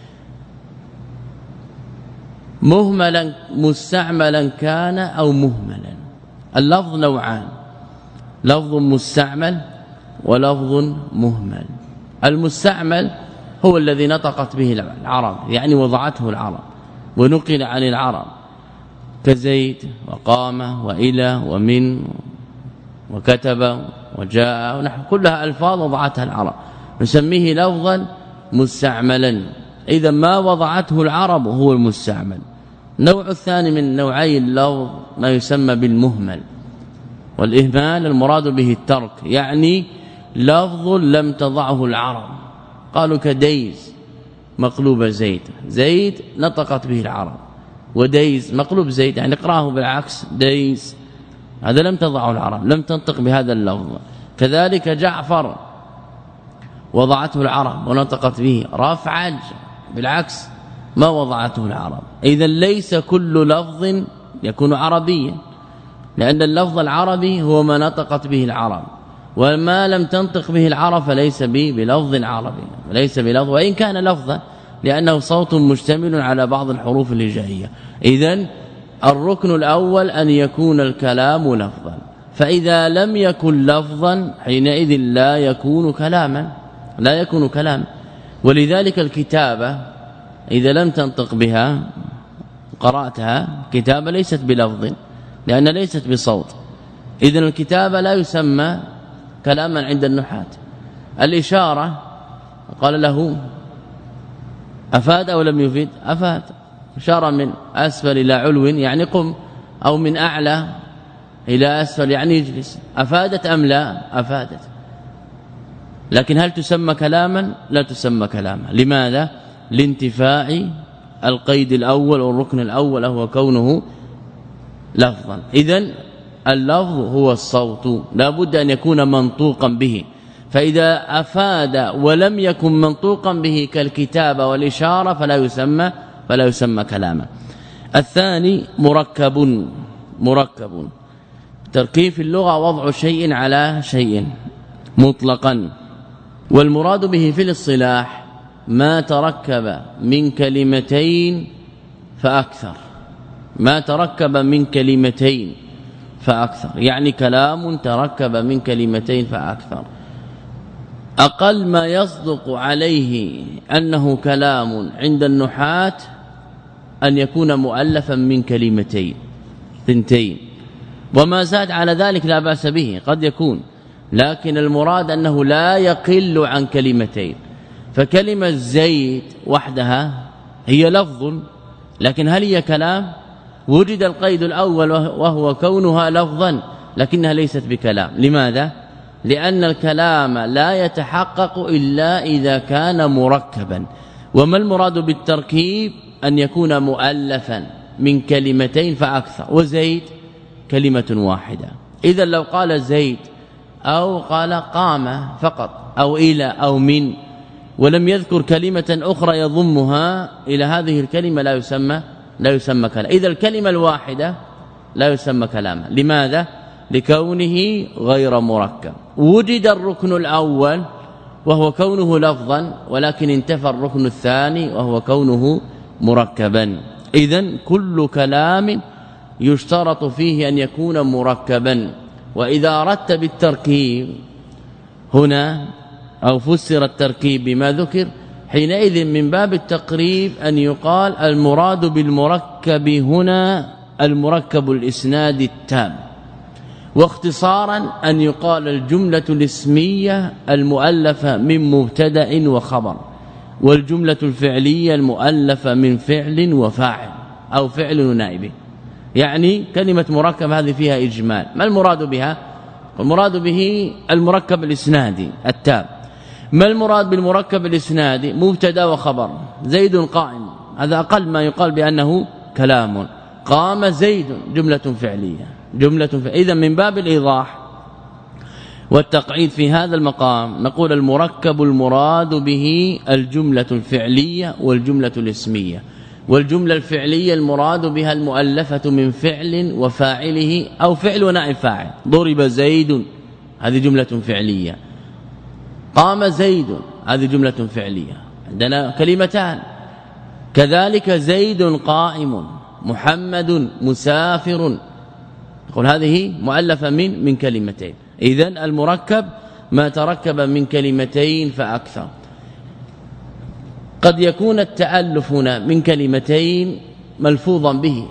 مهملا مستعملا كان أو مهملا. اللفظ نوعان، لفظ مستعمل ولفظ مهمل. المستعمل هو الذي نطقت به العرب يعني وضعته العرب ونقل عن العرب كزيد وقام وإلى ومن وكتب وجاء ونحو، كلها ألفاظ وضعتها العرب نسميه لفظا مستعملا. إذا ما وضعته العرب هو المستعمل. النوع الثاني من نوعي اللفظ ما يسمى بالمهمل، والإهمال المراد به الترك، يعني لفظ لم تضعه العرب. قالوا كديز مقلوب زيد، زيد نطقت به العرب، وديز مقلوب زيد يعني اقراه بالعكس ديز، هذا لم تضعه العرب، لم تنطق بهذا اللفظ. كذلك جعفر وضعته العرب ونطقت به. رافعج بالعكس ما وضعته العرب. إذا ليس كل لفظ يكون عربيا، لأن اللفظ العربي هو ما نطقت به العرب، وما لم تنطق به العرب فليس به بلفظ عربي، ليس بلفظ وإن كان لفظا، لأنه صوت مشتمل على بعض الحروف الهجائية. إذن الركن الأول أن يكون الكلام لفظا، فإذا لم يكن لفظا حينئذ لا يكون كلاما، لا يكون كلاما. ولذلك الكتابة إذا لم تنطق بها قرأتها كتابة ليست بلفظ لأن ليست بصوت. إذن الكتابة لا يسمى كلاما عند النحاة. الإشارة قال له أفاد أو لم يفيد؟ أفاد. إشارة من أسفل إلى علو يعني قم، أو من أعلى إلى أسفل يعني يجلس، أفادت أم لا؟ أفادت. لكن هل تسمى كلاما؟ لا تسمى كلاما. لماذا؟ لانتفاء القيد الأول والركن الأول هو كونه لفظا. إذن اللفظ هو الصوت، لا بد أن يكون منطوقا به، فإذا أفاد ولم يكن منطوقا به كالكتابة والإشارة فلا يسمى فلا يسمى كلاما. الثاني مركب. مركب تركيب في اللغة وضع شيء على شيء مطلقا، والمراد به في الاصطلاح ما تركب من كلمتين فأكثر، ما تركب من كلمتين فأكثر، يعني كلام تركب من كلمتين فأكثر. أقل ما يصدق عليه أنه كلام عند النحاة أن يكون مؤلفا من كلمتين ثنتين، وما زاد على ذلك لا بأس به قد يكون، لكن المراد أنه لا يقل عن كلمتين. فكلمة زيد وحدها هي لفظ، لكن هل هي كلام؟ وجد القيد الأول وهو كونها لفظا لكنها ليست بكلام. لماذا؟ لأن الكلام لا يتحقق إلا إذا كان مركبا. وما المراد بالتركيب؟ أن يكون مؤلفا من كلمتين فأكثر، وزيد كلمة واحدة. إذا لو قال زيد أو قال قام فقط أو إلى أو من ولم يذكر كلمة أخرى يضمها إلى هذه الكلمة لا يسمى لا يسمى كلام. إذا الكلمة الواحدة لا يسمى كلاما. لماذا؟ لكونه غير مركب. وجد الركن الأول وهو كونه لفظا، ولكن انتفى الركن الثاني وهو كونه مركبا. إذن كل كلام يشترط فيه أن يكون مركبا. وإذا أردت بالتركيب هنا أو فسر التركيب بما ذكر، حينئذ من باب التقريب أن يقال المراد بالمركب هنا المركب الإسناد التام، واختصارا أن يقال الجملة الاسمية المؤلفة من مبتدأ وخبر، والجملة الفعلية المؤلفة من فعل وفاعل أو فعل ونائب. يعني كلمة مركب هذه فيها إجمال. ما المراد بها؟ المراد به المركب الإسنادي التام. ما المراد بالمركب الإسنادي؟ مبتدا وخبر. زيد قائم، هذا أقل ما يقال بأنه كلام. قام زيد جملة فعلية جملة فعلية. إذا من باب الإيضاح والتقعيد في هذا المقام نقول المركب المراد به الجملة الفعلية والجملة الاسمية. والجملة الفعلية المراد بها المؤلفة من فعل وفاعله أو فعل ونائب فاعل. ضرب زيد هذه جملة فعلية، قام زيد هذه جملة فعلية. عندنا كلمتان كذلك زيد قائم، محمد مسافر، نقول هذه مؤلفة من من كلمتين. إذن المركب ما تركب من كلمتين فأكثر. قد يكون التألف هنا من كلمتين ملفوظا به،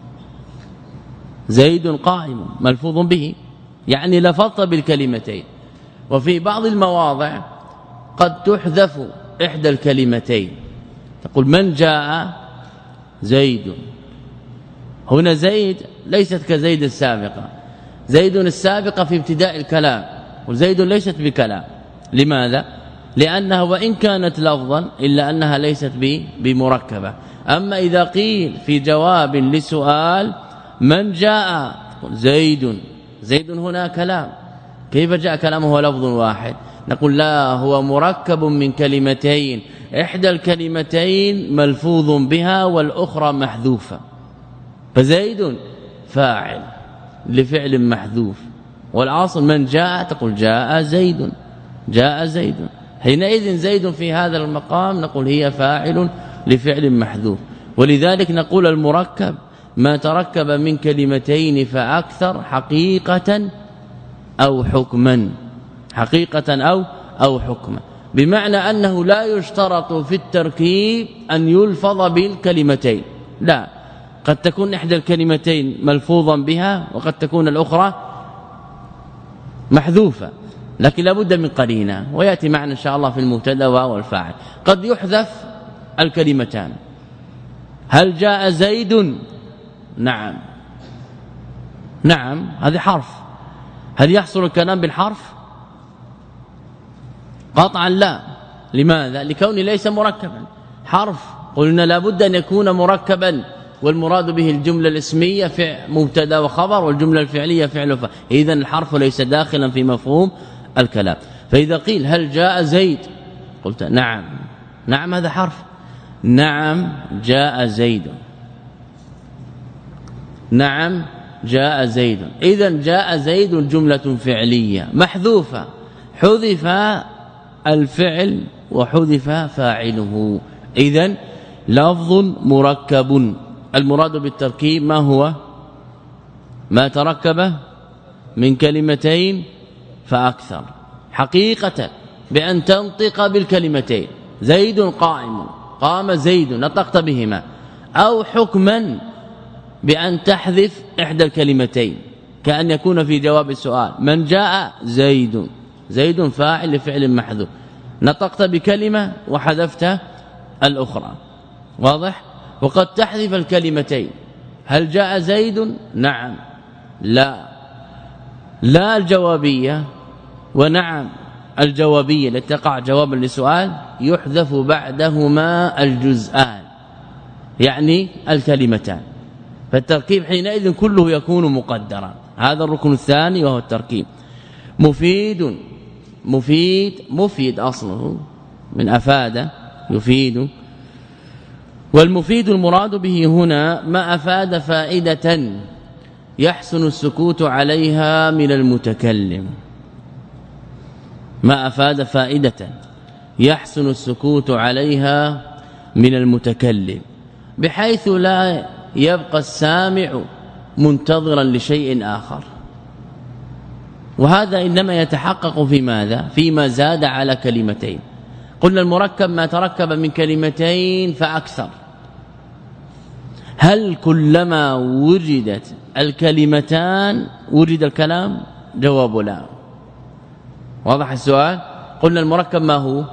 زيد قائم ملفوظ به يعني لفظت بالكلمتين. وفي بعض المواضع قد تحذف إحدى الكلمتين، تقول من جاء زيد. هنا زيد ليست كزيد السابقة، زيد السابقة في ابتداء الكلام، وزيد ليست بكلام. لماذا؟ لأنها وإن كانت لفظا إلا أنها ليست بمركبة. أما إذا قيل في جواب لسؤال من جاء زيد، زيد هنا كلام، كيف جاء كلامه هو لفظ واحد؟ نقول لا، هو مركب من كلمتين، إحدى الكلمتين ملفوظ بها والأخرى محذوفة. فزيد فاعل لفعل محذوف، والعاصل من جاء تقول جاء زيد جاء زيد. حينئذ زيد في هذا المقام نقول هي فاعل لفعل محذوف. ولذلك نقول المركب ما تركب من كلمتين فأكثر حقيقة أو حكما، حقيقة أو أو حكما، بمعنى أنه لا يشترط في التركيب أن يلفظ بالكلمتين، لا، قد تكون إحدى الكلمتين ملفوظا بها وقد تكون الأخرى محذوفة، لكن لابد من قرينه، وياتي معنا ان شاء الله في المبتدا والفاعل. قد يحذف الكلمتان. هل جاء زيد؟ نعم. نعم هذا حرف. هل يحصل الكلام بالحرف؟ قطعا لا. لماذا؟ لكونه ليس مركبا. حرف قلنا لابد أن يكون مركبا، والمراد به الجملة الاسمية فعل مبتدا وخبر، والجملة الفعلية فعل وفاعل. إذن الحرف ليس داخلا في مفهوم الكلام. فإذا قيل هل جاء زيد قلت نعم، نعم هذا حرف. نعم جاء زيد، نعم جاء زيد. إذن جاء زيد جملة فعلية محذوفة، حذف الفعل وحذف فاعله. إذن لفظ مركب. المراد بالتركيب ما هو؟ ما تركب من كلمتين فأكثر، حقيقة بأن تنطق بالكلمتين. زيد قائم، قام زيد، نطقت بهما. أو حكما بأن تحذف إحدى الكلمتين، كأن يكون في جواب السؤال من جاء زيد، زيد فاعل لفعل محذوف، نطقت بكلمة وحذفت الأخرى. واضح؟ وقد تحذف الكلمتين. هل جاء زيد؟ نعم، لا، لا الجوابية ونعم الجوابية التي تقع جوابا لسؤال يحذف بعدهما الجزآن، يعني الكلمتان. فالتركيب حينئذ كله يكون مقدرا. هذا الركن الثاني وهو التركيب. مفيد، مفيد مفيد أصله من أفاد يفيد. والمفيد المراد به هنا ما أفاد فائدة يحسن السكوت عليها من المتكلم. ما أفاد فائدة يحسن السكوت عليها من المتكلم، بحيث لا يبقى السامع منتظرا لشيء آخر. وهذا إنما يتحقق في ماذا؟ فيما زاد على كلمتين. قلنا المركب ما تركب من كلمتين فأكثر. هل كلما وجدت الكلمتان وجد الكلام؟ جواب لا. واضح السؤال؟ قلنا المركب ما هو؟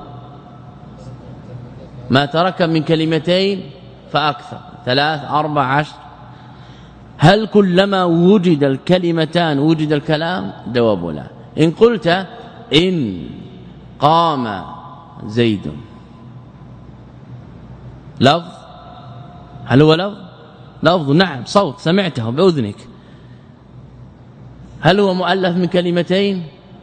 ما تركب من كلمتين فأكثر، ثلاث أربع عشر. هل كلما وجد الكلمتان وجد الكلام؟ جواب لا. إن قلت إن قام زيد، لفظ، هل هو لفظ؟ لفظ نعم، صوت سمعته بأذنك. هل هو مؤلف من كلمتين؟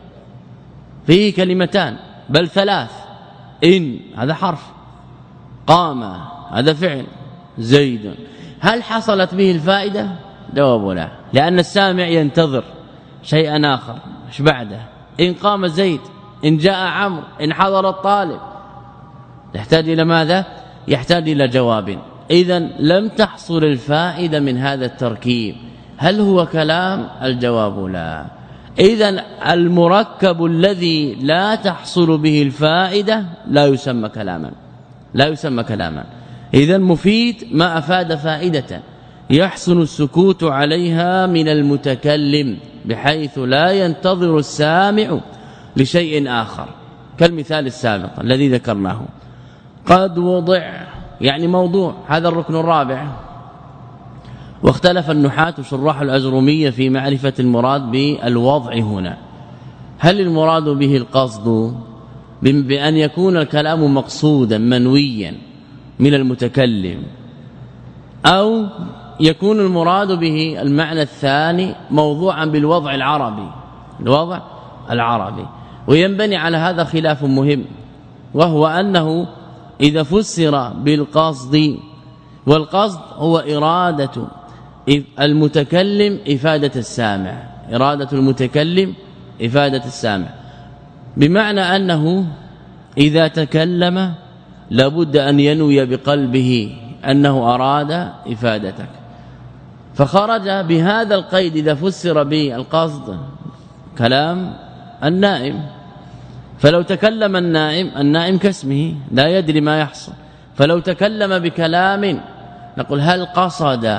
فيه كلمتان بل ثلاث. إن هذا حرف، قام هذا فعل، زيد. هل حصلت به الفائدة؟ جواب لا، لأن السامع ينتظر شيئا آخر. ايش بعده؟ إن قام زيد، إن جاء عمرو، إن حضر الطالب. يحتاج إلى ماذا؟ يحتاج إلى جواب. إذن لم تحصل الفائدة من هذا التركيب. هل هو كلام؟ الجواب لا. إذن المركب الذي لا تحصل به الفائدة لا يسمى كلاما، لا يسمى كلاما. إذن مفيد ما أفاد فائدة يحسن السكوت عليها من المتكلم، بحيث لا ينتظر السامع لشيء آخر، كالمثال السابق الذي ذكرناه. قد وضع يعني موضوع، هذا الركن الرابع. واختلف النحاة وشراح الأجرومية في معرفة المراد بالوضع هنا. هل المراد به القصد بأن يكون الكلام مقصودا منويا من المتكلم، أو يكون المراد به المعنى الثاني موضوعا بالوضع العربي، الوضع العربي. وينبني على هذا خلاف مهم، وهو أنه إذا فسر بالقصد، والقصد هو إرادة المتكلم إفادة السامع، إرادة المتكلم إفادة السامع، بمعنى أنه إذا تكلم لابد أن ينوي بقلبه أنه أراد إفادتك. فخرج بهذا القيد إذا فسر بالقصد كلام النائم. فلو تكلم النائم، النائم كاسمه لا يدري ما يحصل. فلو تكلم بكلام نقول هل قصد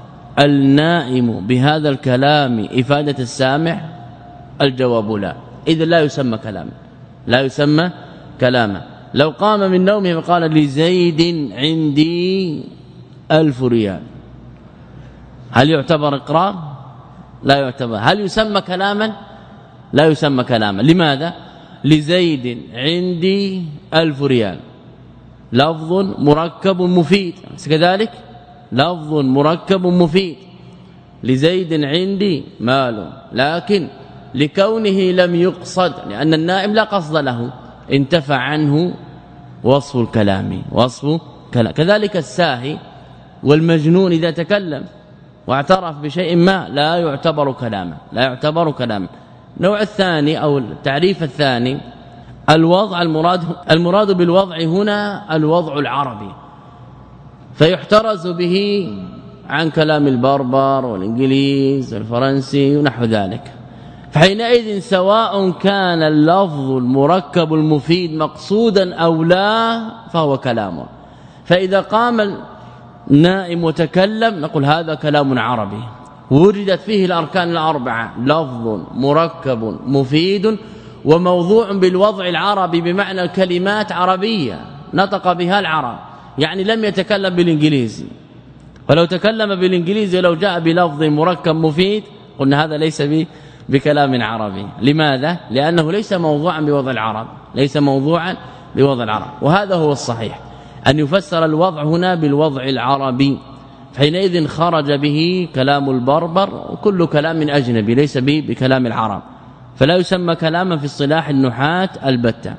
النائم بهذا الكلام إفادة السامع؟ الجواب لا. إذا لا يسمى كلاما، لا يسمى كلاما. لو قام من نومه وقال لزيد عندي ألف ريال، هل يعتبر إقرار؟ لا يعتبر. هل يسمى كلاما؟ لا يسمى كلاما. لماذا؟ لزيد عندي ألف ريال، لفظ مركب مفيد، كذلك لفظ مركب مفيد. لزيد عندي مال، لكن لكونه لم يقصد، لأن النائم لا قصد له، انتفى عنه وصف الكلام، وصف كلام. كذلك الساهي والمجنون إذا تكلم واعترف بشيء ما لا يعتبر كلاما، لا يعتبر كلاما. النوع الثاني أو التعريف الثاني الوضع، المراد المراد بالوضع هنا الوضع العربي، فيحترز به عن كلام البربر والإنجليز والفرنسي ونحو ذلك. فحينئذ سواء كان اللفظ المركب المفيد مقصودا أو لا فهو كلام. فإذا قام النائم وتكلم نقول هذا كلام عربي وجدت فيه الأركان الأربعة، لفظ مركب مفيد وموضوع بالوضع العربي، بمعنى الكلمات عربية نطق بها العرب، يعني لم يتكلم بالإنجليزي. ولو تكلم بالإنجليزي لو جاء بلفظ مركب مفيد قلنا هذا ليس بكلام عربي. لماذا؟ لأنه ليس موضوعا بوضع العرب، ليس موضوعا بوضع العرب. وهذا هو الصحيح، أن يفسر الوضع هنا بالوضع العربي، حينئذ خرج به كلام البربر وكل كلام أجنبي ليس به بكلام العرب، فلا يسمى كلاما في اصطلاح النحاة البتة.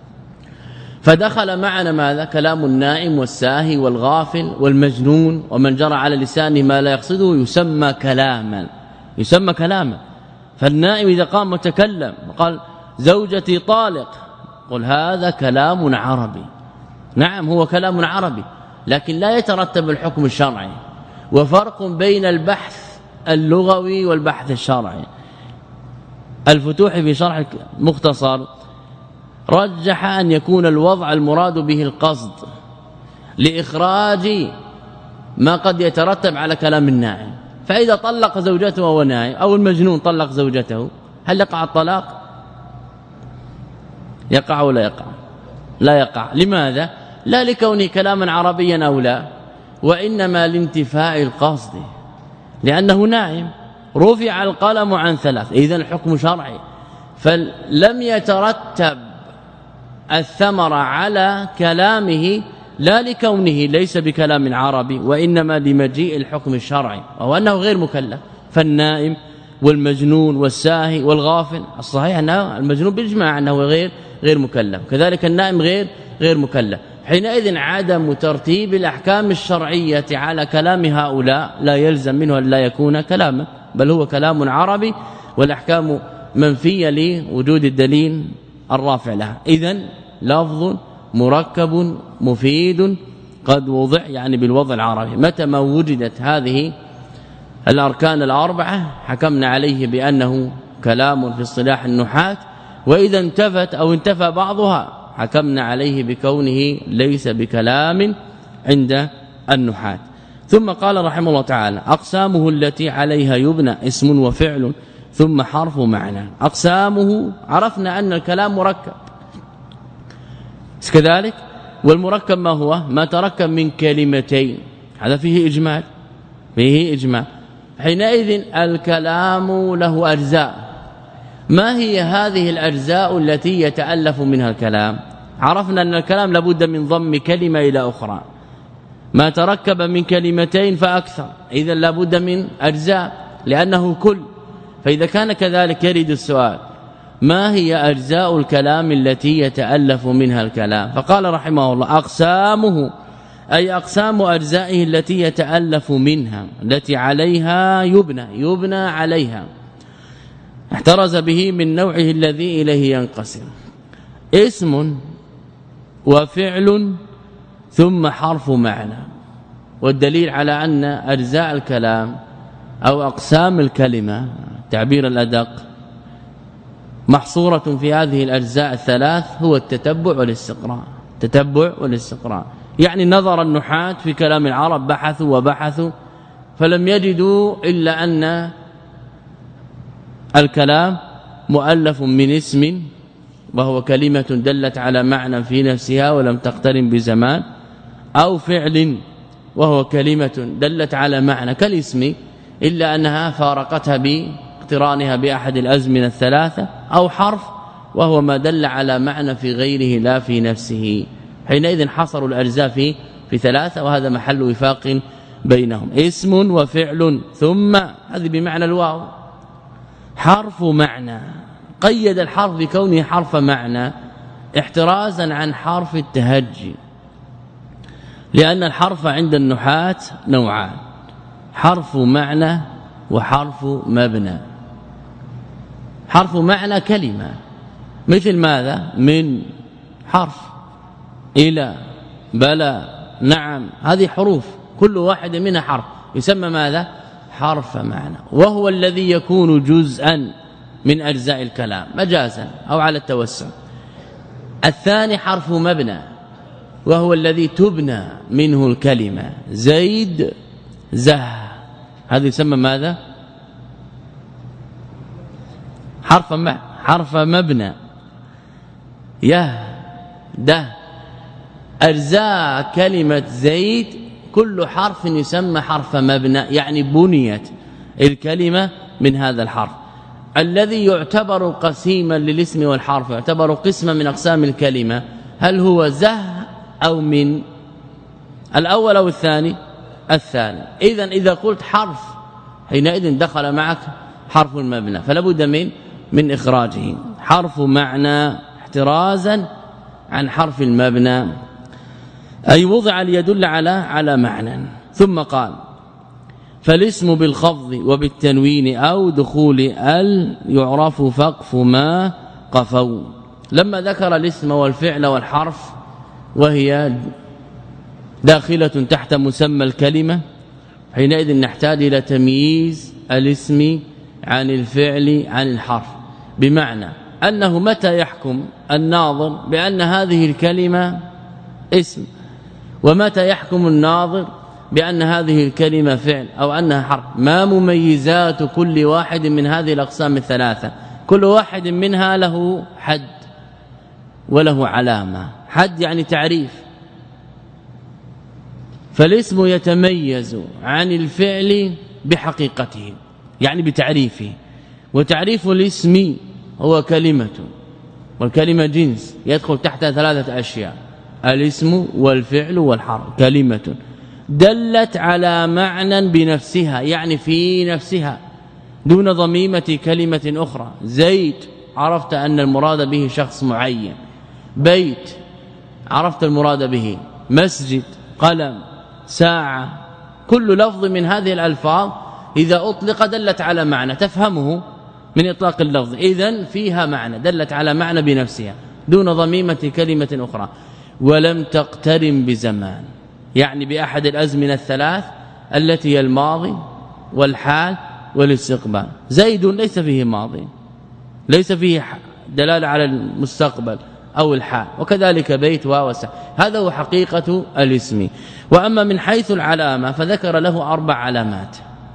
فدخل معنا ماذا؟ كلام النائم والساهي والغافل والمجنون ومن جرى على لسانه ما لا يقصده يسمى كلاما، يسمى كلاما. فالنائم إذا قام وتكلم وقال زوجتي طالق قل هذا كلام عربي، نعم هو كلام عربي، لكن لا يترتب الحكم الشرعي. وفرق بين البحث اللغوي والبحث الشرعي. الفتوح في شرح المختصر رجح أن يكون الوضع المراد به القصد لإخراج ما قد يترتب على كلام النائم. فإذا طلق زوجته وهو نائم أو المجنون طلق زوجته هل يقع الطلاق؟ يقع ولا يقع؟ لا يقع. لماذا؟ لا لكونه كلاما عربيا أو لا، وإنما لانتفاء القصد، لأنه نائم رفع القلم عن ثلاث، إذن الحكم شرعي. فلم يترتب الثمرة على كلامه لا لكونه ليس بكلام عربي، وإنما لمجيء الحكم الشرعي وهو أنه غير مكلف. فالنائم والمجنون والساهي والغافل الصحيح أنه المجنون بالإجماع أنه غير غير مكلف، كذلك النائم غير غير مكلف. حينئذ عدم ترتيب الأحكام الشرعية على كلام هؤلاء لا يلزم منه أن لا يكون كلاما، بل هو كلام عربي والأحكام منفية لوجود الدليل الرافع لها. إذن لفظ مركب مفيد قد وضع يعني بالوضع العربي. متى ما وجدت هذه الأركان الأربعة حكمنا عليه بأنه كلام في اصطلاح النحاة، وإذا انتفت أو انتفى بعضها حكمنا عليه بكونه ليس بكلام عند النحاة. ثم قال رحمه الله تعالى أقسامه التي عليها يبنى اسم وفعل ثم حرف معنى. أقسامه عرفنا أن الكلام مركب كذلك، والمركب ما هو؟ ما تركب من كلمتين، هذا فيه إجمال، فيه إجمال. حينئذ الكلام له أجزاء. ما هي هذه الأجزاء التي يتألف منها الكلام؟ عرفنا أن الكلام لابد من ضم كلمة إلى أخرى، ما تركب من كلمتين فأكثر، إذن لابد من أجزاء لأنه كل. فإذا كان كذلك يرد السؤال ما هي أجزاء الكلام التي يتألف منها الكلام؟ فقال رحمه الله أقسامه أي أقسام أجزائه التي يتألف منها، التي عليها يبنى يبنى عليها، احترز به من نوعه الذي إليه ينقسم. اسم وفعل ثم حرف معنى. والدليل على أن أجزاء الكلام أو أقسام الكلمة تعبير الأدق محصورة في هذه الأجزاء الثلاث هو التتبع والاستقراء. التتبع والاستقراء يعني نظر النحاة في كلام العرب، بحثوا وبحثوا فلم يجدوا إلا أن الكلام مؤلف من اسم وهو كلمة دلت على معنى في نفسها ولم تقترن بزمان، أو فعل وهو كلمة دلت على معنى كالاسم إلا أنها فارقتها باقترانها بأحد الأزمنة الثلاثة أو حرف وهو ما دل على معنى في غيره لا في نفسه. حينئذ حصروا الأجزاء في في ثلاثة وهذا محل وفاق بينهم. اسم وفعل ثم هذه بمعنى الواو حرف معنى. قيد الحرف بكونه حرف معنى احترازا عن حرف التهجي، لأن الحرف عند النحاة نوعان: حرف معنى وحرف مبنى. حرف معنى كلمة مثل ماذا؟ من، حرف، إلى، بلى، نعم، هذه حروف كل واحد منها حرف يسمى ماذا؟ حرف معنى، وهو الذي يكون جزءا من أجزاء الكلام مجازا أو على التوسع. الثاني حرف مبنى وهو الذي تبنى منه الكلمة، زيد، زه، هذا يسمى ماذا؟ حرف حرف مبنى. يه، ده، أجزاء كلمة زيد كل حرف يسمى حرف مبنى، يعني بنيت الكلمة من هذا الحرف الذي يعتبر قسيما للاسم والحرف، يعتبر قسما من أقسام الكلمة. هل هو زه أو من؟ الأول أو الثاني؟ الثاني. إذن إذا قلت حرف حينئذ دخل معك حرف المبنى، فلا بد من من إخراجه. حرف معنى احترازا عن حرف المبنى، أي وضع ليدل على على معنى. ثم قال: فالاسم بالخفض وبالتنوين أو دخول ال يعرف فقف ما قفوا. لما ذكر الاسم والفعل والحرف وهي داخلة تحت مسمى الكلمة، حينئذ نحتاج إلى تمييز الاسم عن الفعل عن الحرف، بمعنى أنه متى يحكم الناظر بأن هذه الكلمة اسم، ومتى يحكم الناظر بأن هذه الكلمة فعل أو أنها حرف. ما مميزات كل واحد من هذه الأقسام الثلاثة؟ كل واحد منها له حد وله علامة. حد يعني تعريف، فالاسم يتميز عن الفعل بحقيقته يعني بتعريفه، وتعريف الاسم هو كلمة، والكلمة جنس يدخل تحت ثلاثة أشياء: الاسم والفعل والحرف. كلمة دلت على معنى بنفسها يعني في نفسها دون ضميمة كلمة أخرى. زيد عرفت أن المراد به شخص معين، بيت عرفت المراد به، مسجد، قلم، ساعة، كل لفظ من هذه الألفاظ إذا أطلق دلت على معنى تفهمه من إطلاق اللفظ، إذن فيها معنى دلت على معنى بنفسها دون ضميمة كلمة أخرى. ولم تقترن بزمان يعني بأحد الأزمنة الثلاث التي هي الماضي والحال والاستقبال. زيد ليس فيه ماضي، ليس فيه دلالة على المستقبل أو الحال، وكذلك بيت ووسع. هذا هو حقيقة الاسم. وأما من حيث العلامة فذكر له أربع علامات.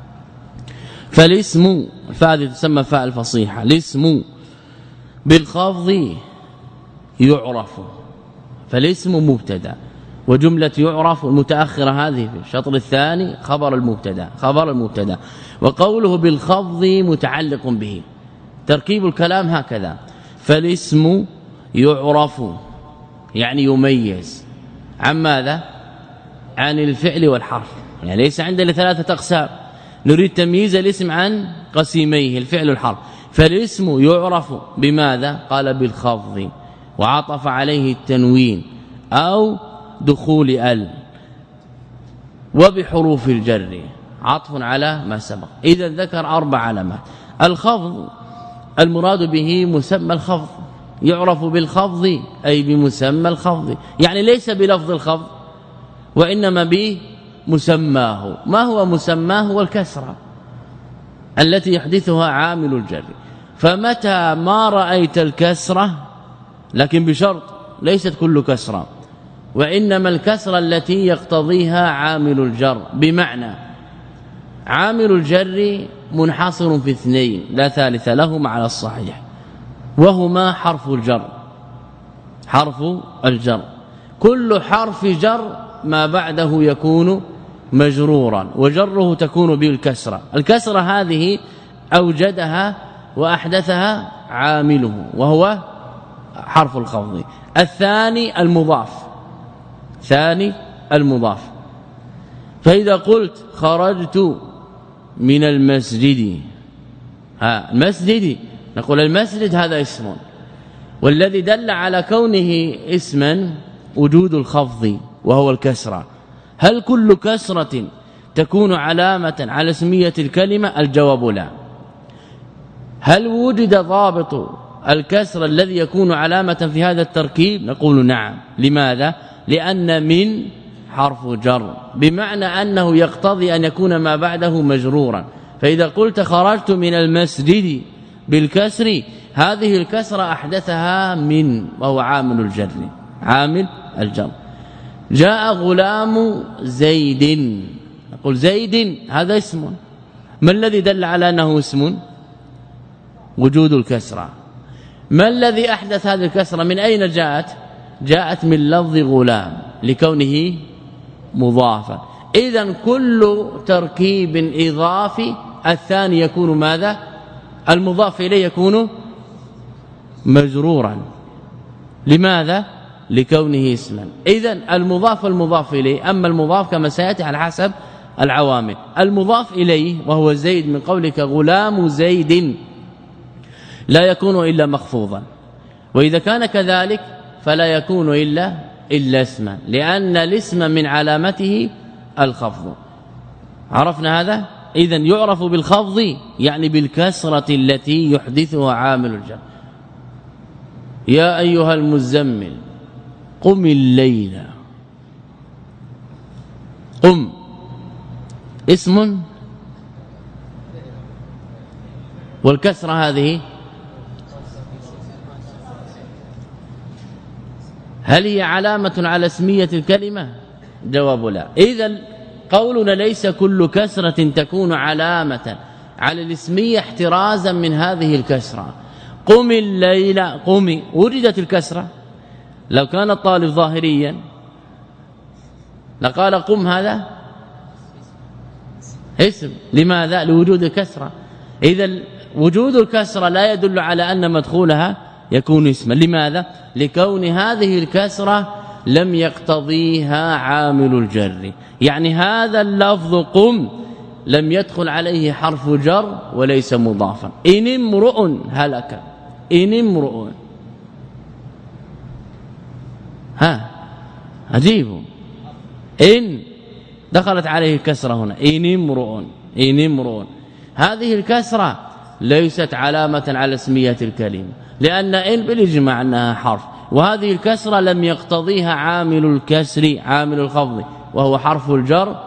فالاسم فهذه تسمى فاء الفصيحة. الاسم بالخفض يعرف، فالاسم مبتدا، وجملة يعرف المتأخرة هذه في الشطر الثاني خبر المبتدا خبر المبتدا وقوله بالخفض متعلق به. تركيب الكلام هكذا: فالاسم يعرف يعني يميز عن ماذا؟ عن الفعل والحرف، يعني ليس عندنا ثلاثة أقسام، نريد تمييز الاسم عن قسيميه الفعل والحرف. فالاسم يعرف بماذا؟ قال بالخفض، وعطف عليه التنوين أو دخول ال، وبحروف الجر عطف على ما سبق. إذا ذكر أربع علامات. الخفض المراد به مسمى الخفض، يعرف بالخفض أي بمسمى الخفض، يعني ليس بلفظ الخفض وإنما بمسماه. ما هو مسماه؟ والكسرة التي يحدثها عامل الجر. فمتى ما رأيت الكسرة، لكن بشرط ليست كل كسرة، وإنما الكسرة التي يقتضيها عامل الجر، بمعنى عامل الجر منحصر في اثنين لا ثالث لهما على الصحيح، وهما حرف الجر. حرف الجر كل حرف جر ما بعده يكون مجرورا وجره تكون بالكسرة. الكسرة هذه أوجدها وأحدثها عامله وهو حرف الخفض. الثاني المضاف ثاني المضاف. فإذا قلت خرجت من المسجد، ها المسجد، نقول المسجد هذا اسم، والذي دل على كونه اسما وجود الخفض وهو الكسرة. هل كل كسرة تكون علامة على اسمية الكلمة؟ الجواب لا. هل وجد ضابط الكسر الذي يكون علامة في هذا التركيب؟ نقول نعم. لماذا؟ لأن من حرف جر، بمعنى أنه يقتضي أن يكون ما بعده مجرورا. فإذا قلت خرجت من المسجد بالكسر، هذه الكسرة أحدثها من، وهو عامل الجر، عامل الجر. جاء غلام زيد، نقول زيد هذا اسم. ما الذي دل على أنه اسم؟ وجود الكسرة. ما الذي أحدث هذه الكسرة؟ من أين جاءت؟ جاءت من لفظ غلام لكونه مضافا. إذن كل تركيب إضافي الثاني يكون ماذا؟ المضاف إليه يكون مجرورا. لماذا؟ لكونه اسما. إذن المضاف المضاف إليه. أما المضاف كما سيأتي على حسب العوامل. المضاف إليه وهو زيد، من قولك غلام زيد، لا يكون إلا مخفوضا، وإذا كان كذلك فلا يكون إلا إلا اسما، لأن الاسم من علامته الخفض. عرفنا هذا؟ إذن يعرف بالخفض يعني بالكسرة التي يحدثها عامل الجر. يا أيها المزمل قم الليل، قم اسم، والكسرة هذه هل هي علامة على اسمية الكلمة؟ جواب لا. إذن قولنا ليس كل كسرة تكون علامة على الاسمية احترازا من هذه الكسرة. قم الليل، قم وجدت الكسرة. لو كان الطالب ظاهريا لقال قم هذا اسم. لماذا؟ لوجود الكسرة. إذن وجود الكسرة لا يدل على أن مدخولها يكون اسما. لماذا؟ لكون هذه الكسرة لم يقتضيها عامل الجر، يعني هذا اللفظ قم لم يدخل عليه حرف جر وليس مضافا. إن امرؤ هلك، إن امرؤ، ها عجيب، إن دخلت عليه الكسرة هنا، إن امرؤ، إن امرؤ، هذه الكسرة ليست علامة على اسمية الكلمة، لأن إن بالإجماع أنها حرف، وهذه الكسرة لم يقتضيها عامل الكسر، عامل الخفض وهو حرف الجر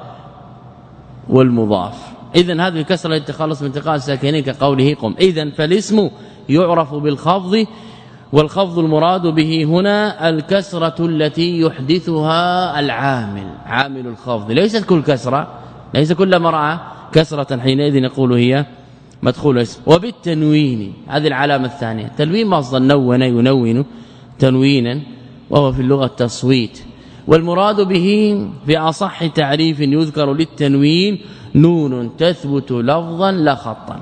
والمضاف. إذن هذه الكسرة التي تخلص من انتقال ساكنين كقوله قم. إذن فالاسم يعرف بالخفض، والخفض المراد به هنا الكسرة التي يحدثها العامل، عامل الخفض. ليست كل كسرة، ليس كل مرأة كسرة حينئذ نقول هي مدخول اسم. وبالتنوين، هذه العلامة الثانية. تنوين مصدر نون ينون تنوينا، وهو في اللغة تصويت، والمراد به في أصح تعريف يذكر للتنوين نون تثبت لفظا لا خطا.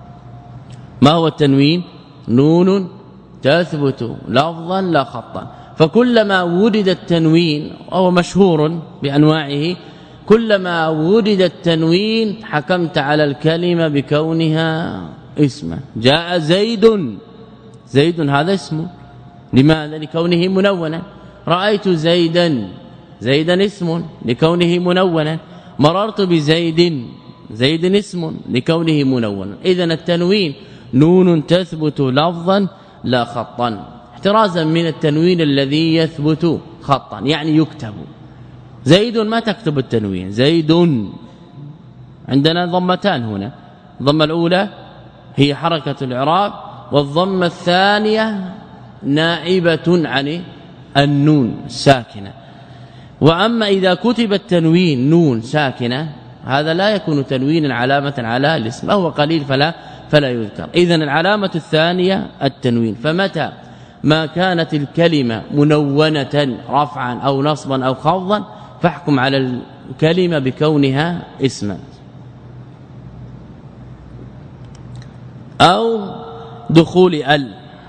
ما هو التنوين؟ نون تثبت لفظا لا خطا. فكلما وجد التنوين، وهو مشهور بأنواعه، كلما وجد التنوين حكمت على الكلمة بكونها اسما. جاء زيد، زيد هذا اسمه. لماذا؟ لكونه منونا. رأيت زيدا، زيدا اسم لكونه منونا. مررت بزيد، زيد اسم لكونه منونا. إذن التنوين نون تثبت لفظا لا خطا، احترازا من التنوين الذي يثبت خطا، يعني يكتب. زيد ما تكتب التنوين، زيد عندنا ضمتان هنا، الضمه الاولى هي حركه الاعراب، والضمه الثانيه نائبه عن النون الساكنه. واما اذا كتب التنوين نون ساكنه هذا لا يكون تنوينا علامه على الاسم، هو قليل فلا فلا يذكر. اذن العلامه الثانيه التنوين. فمتى ما كانت الكلمه منونه رفعا او نصبا او خفضا فاحكم على الكلمة بكونها اسما. أو دخول ال،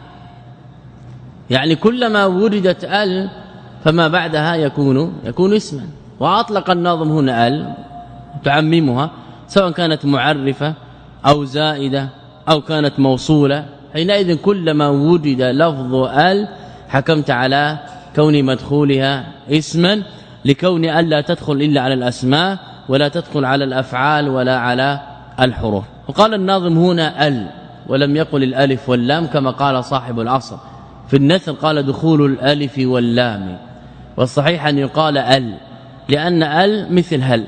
يعني كلما وردت ال فما بعدها يكون يكون اسما. واطلق الناظم هنا ال تعممها سواء كانت معرفة أو زائدة أو كانت موصولة، حينئذ كلما وجد لفظ ال حكمت على كون مدخولها اسما، لكون ال لا تدخل إلا على الأسماء ولا تدخل على الأفعال ولا على الحروف. وقال الناظم هنا ال ولم يقل الالف واللام كما قال صاحب العصر. في النثر قال دخول الالف واللام، والصحيح أن يقال ال، لأن ال مثل هل،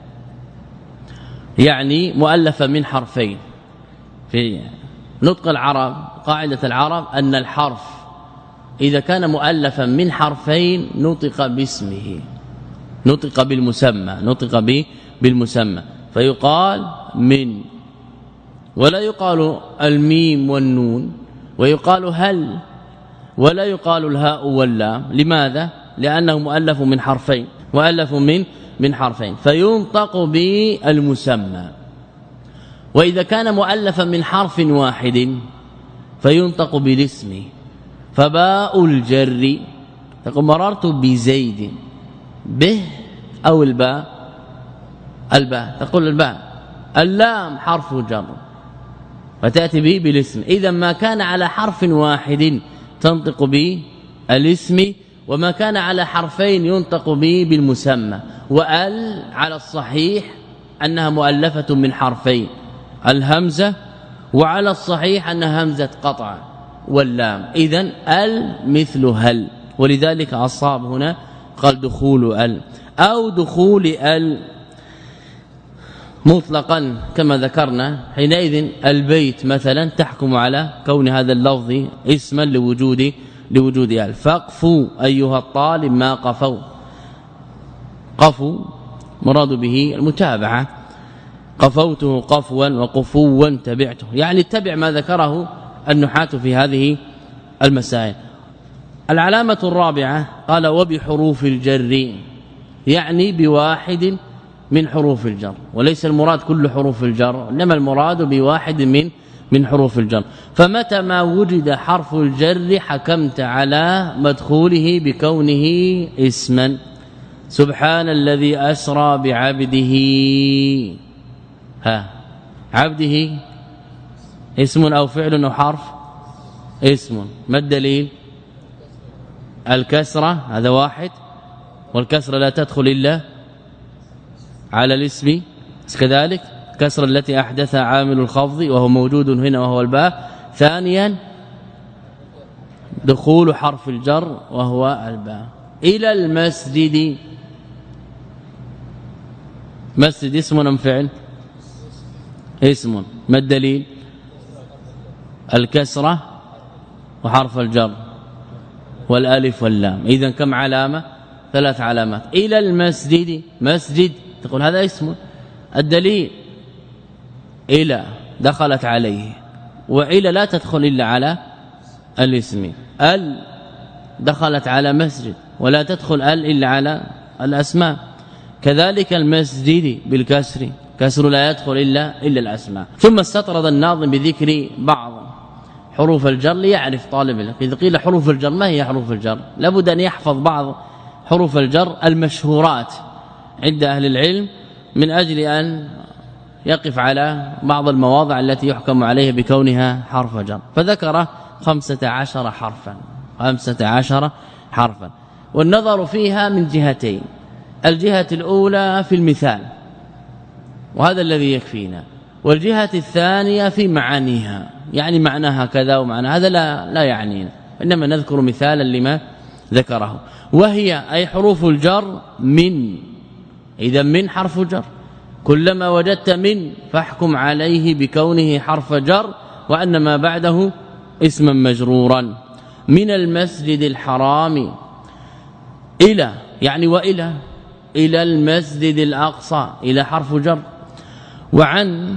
يعني مؤلفة من حرفين. في نطق العرب قاعدة العرب أن الحرف إذا كان مؤلفا من حرفين نطق باسمه، نطق بالمسمى، نطق به بالمسمى، فيقال من، ولا يقال الميم والنون، ويقال هل ولا يقال الهاء واللام. لماذا؟ لأنه مؤلف من حرفين، مؤلف من من حرفين فينطق بالمسمى. وإذا كان مؤلفا من حرف واحد فينطق بالاسم. فباء الجر تقول مررت بزيد، به أو الباء، الباء تقول الباء. اللام حرف جر فتأتي به بالاسم. إذا ما كان على حرف واحد تنطق به الاسم، وما كان على حرفين ينطق به بالمسمى. وال على الصحيح أنها مؤلفة من حرفين الهمزة، وعلى الصحيح أنها همزة قطع واللام. إذن ال مثل هل، ولذلك أصاب هنا قال دخول ال. أو دخول ال مطلقا كما ذكرنا، حينئذ البيت مثلا تحكم على كون هذا اللفظ اسما لوجود لوجود ال. فاقفوا أيها الطالب ما قفوا، قفوا مراد به المتابعة، قفوته قفوا وقفوا تبعته، يعني اتبع ما ذكره النحاة في هذه المسائل. العلامة الرابعة قال وبحروف الجر، يعني بواحد من حروف الجر، وليس المراد كل حروف الجر، انما المراد بواحد من من حروف الجر. فمتى ما وجد حرف الجر حكمت على مدخوله بكونه اسما. سبحان الذي أسرى بعبده، ها عبده اسم أو فعل أو حرف؟ اسم. ما الدليل؟ الكسرة، هذا واحد، والكسرة لا تدخل إلا على الاسم كذلك، الكسرة التي أحدثها عامل الخفض وهو موجود هنا وهو الباء. ثانيا دخول حرف الجر وهو الباء. إلى المسجد، مسجد اسم أم فعل؟ اسم. ما الدليل؟ الكسرة وحرف الجر والالف واللام. إذن كم علامة؟ ثلاث علامات. إلى المسجد، مسجد تقول هذا اسم، الدليل إلى دخلت عليه، وإلى لا تدخل إلا على الاسم. ال دخلت على مسجد ولا تدخل ال إلا على الأسماء. كذلك المسجد بالكسر، كسر لا يدخل إلا إلا الأسماء. ثم استطرد الناظم بذكر بعض حروف الجر ليعرف طالب العلم. إذا قيل حروف الجر ما هي حروف الجر؟ لابد أن يحفظ بعض حروف الجر المشهورات عند أهل العلم، من أجل أن يقف على بعض المواضع التي يحكم عليها بكونها حرف جر. فذكر خمسة عشر حرفا، خمسة عشر حرفا، والنظر فيها من جهتين. الجهة الأولى في المثال وهذا الذي يكفينا، والجهة الثانية في معانيها، يعني معناها كذا ومعنى هذا لا لا يعنينا، إنما نذكر مثالا لما ذكره. وهي أي حروف الجر من، إذا من حرف جر، كلما وجدت من فاحكم عليه بكونه حرف جر وأن ما بعده اسما مجرورا. من المسجد الحرام، إلى يعني وإلى، إلى المسجد الأقصى، إلى حرف جر. وعن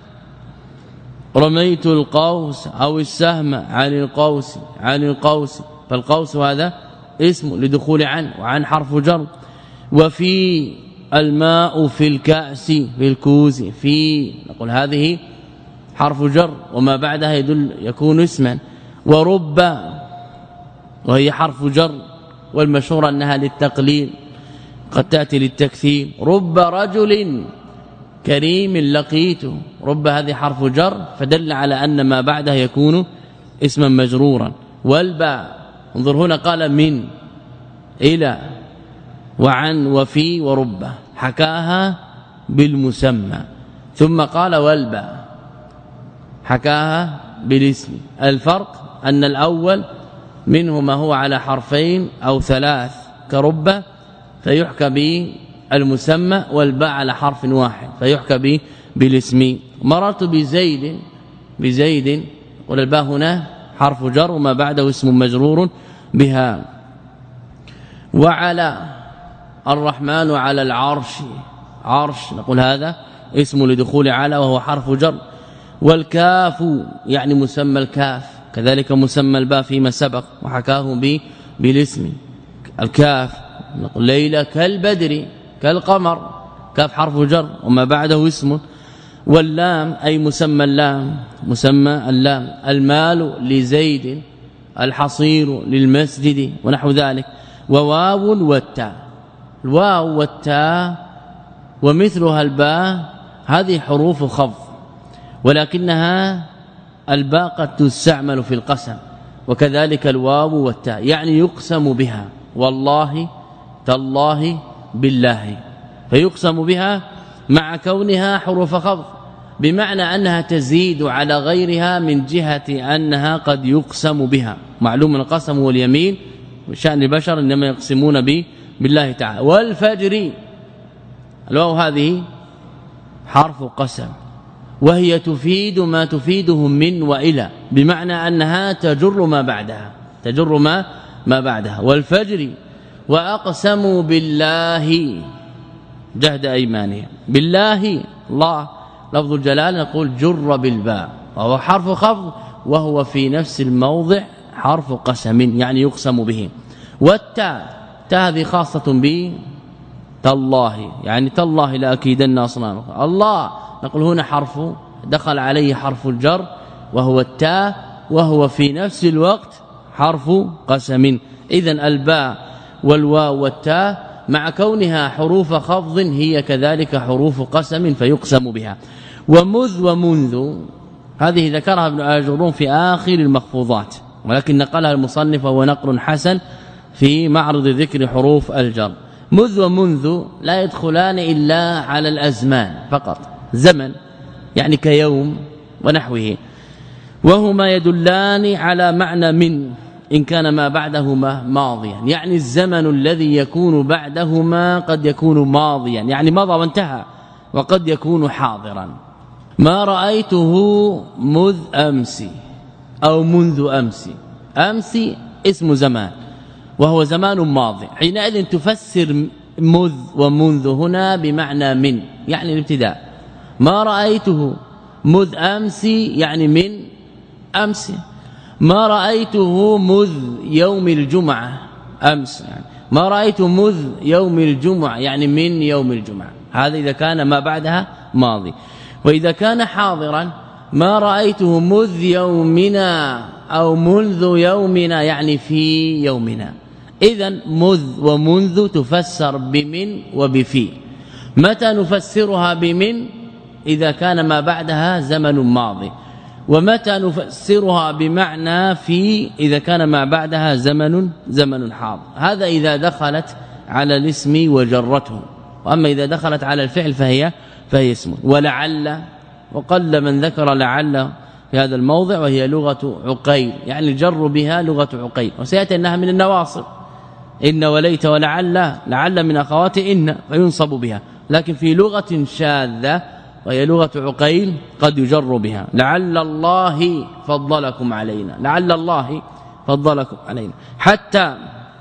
رميت القوس أو السهم عن القوس، عن القوس، فالقوس هذا اسم لدخول عن، وعن حرف جر. وفي الماء في الكأس في الكوز في نقول هذه حرف جر وما بعدها يدل يكون اسما. ورب وهي حرف جر والمشهور انها للتقليل قد تأتي للتكثير. رب رجل كريم لقيته، رب هذه حرف جر فدل على أن ما بعدها يكون اسما مجرورا. والباء انظر هنا قال من إلى وعن وفي ورب حكاها بالمسمى، ثم قال والباء حكاها بالاسم. الفرق أن الأول منهما هو على حرفين أو ثلاث كرب فيحكى بالمسمى، والباء على حرف واحد فيحكى به بالاسم. مررت بزيد بزيد والباء هنا حرف جر وما بعده اسم مجرور بها. وعلى الرحمن على العرش عرش نقول هذا اسم لدخول على وهو حرف جر. والكاف يعني مسمى الكاف كذلك مسمى الباء فيما سبق وحكاه به بالاسم. الكاف نقول ليلة كالبدر كالقمر كاف حرف جر وما بعده اسم. واللام أي مسمى اللام مسمى اللام. المال لزيد الحصير للمسجد ونحو ذلك. وواو والتاء الواو والتاء ومثلها الباء هذه حروف خفض ولكنها الباء قد تستعمل في القسم وكذلك الواو والتاء يعني يقسم بها والله تالله بالله فيقسم بها مع كونها حروف خفض بمعنى أنها تزيد على غيرها من جهة أنها قد يقسم بها. معلوم القسم واليمين وشأن البشر إنما يقسمون به بالله تعالى. والفجر الواو هذه حرف قسم وهي تفيد ما تفيده من وإلى بمعنى أنها تجر ما بعدها تجر ما ما بعدها. والفجر وأقسموا بالله جهد أيمانهم بالله الله لفظ الجلال نقول جر بالباء وهو حرف خفض وهو في نفس الموضع حرف قسم يعني يقسم به. والتاء تاء هذه خاصة به تالله يعني تالله لأكيدن أصنامك الله نقول هنا حرف دخل عليه حرف الجر وهو التاء وهو في نفس الوقت حرف قسم. إذن الباء والواو والتاء مع كونها حروف خفض هي كذلك حروف قسم فيقسم بها. ومذ ومنذ هذه ذكرها ابن آجرون في آخر المخفوضات ولكن نقلها المصنف وهو نقل حسن في معرض ذكر حروف الجر. مذ ومنذ لا يدخلان إلا على الأزمان فقط زمن يعني كيوم ونحوه وهما يدلان على معنى من إن كان ما بعدهما ماضيا يعني الزمن الذي يكون بعدهما قد يكون ماضيا يعني مضى وانتهى وقد يكون حاضرا. ما رأيته مذ أمس أو منذ أمس أمس اسم زمان وهو زمان ماضي حينئذ تفسر مذ ومنذ هنا بمعنى من يعني الابتداء. ما رأيته مذ أمس يعني من أمس. ما رأيته مذ يوم الجمعة أمس يعني ما رأيت مذ يوم الجمعة يعني من يوم الجمعة. هذا إذا كان ما بعدها ماضي. وإذا كان حاضرا ما رأيته مذ يومنا أو منذ يومنا يعني في يومنا. إذن مذ ومنذ تفسر بمن وبفي. متى نفسرها بمن؟ إذا كان ما بعدها زمن ماضي. ومتى نفسرها بمعنى في إذا كان ما بعدها زمن زمن حاضر. هذا إذا دخلت على الاسم وجرته. وأما إذا دخلت على الفعل فهي فهي اسم. ولعل وقل من ذكر لعل في هذا الموضع وهي لغة عقيل يعني الجر بها لغة عقيل وسيأتي أنها من النواصب إن وليت ولعل لعل من أخوات إن فينصب بها لكن في لغة شاذة وهي لغة عقيل قد يجر بها. لعل الله فضلكم علينا لعل الله فضلكم علينا حتى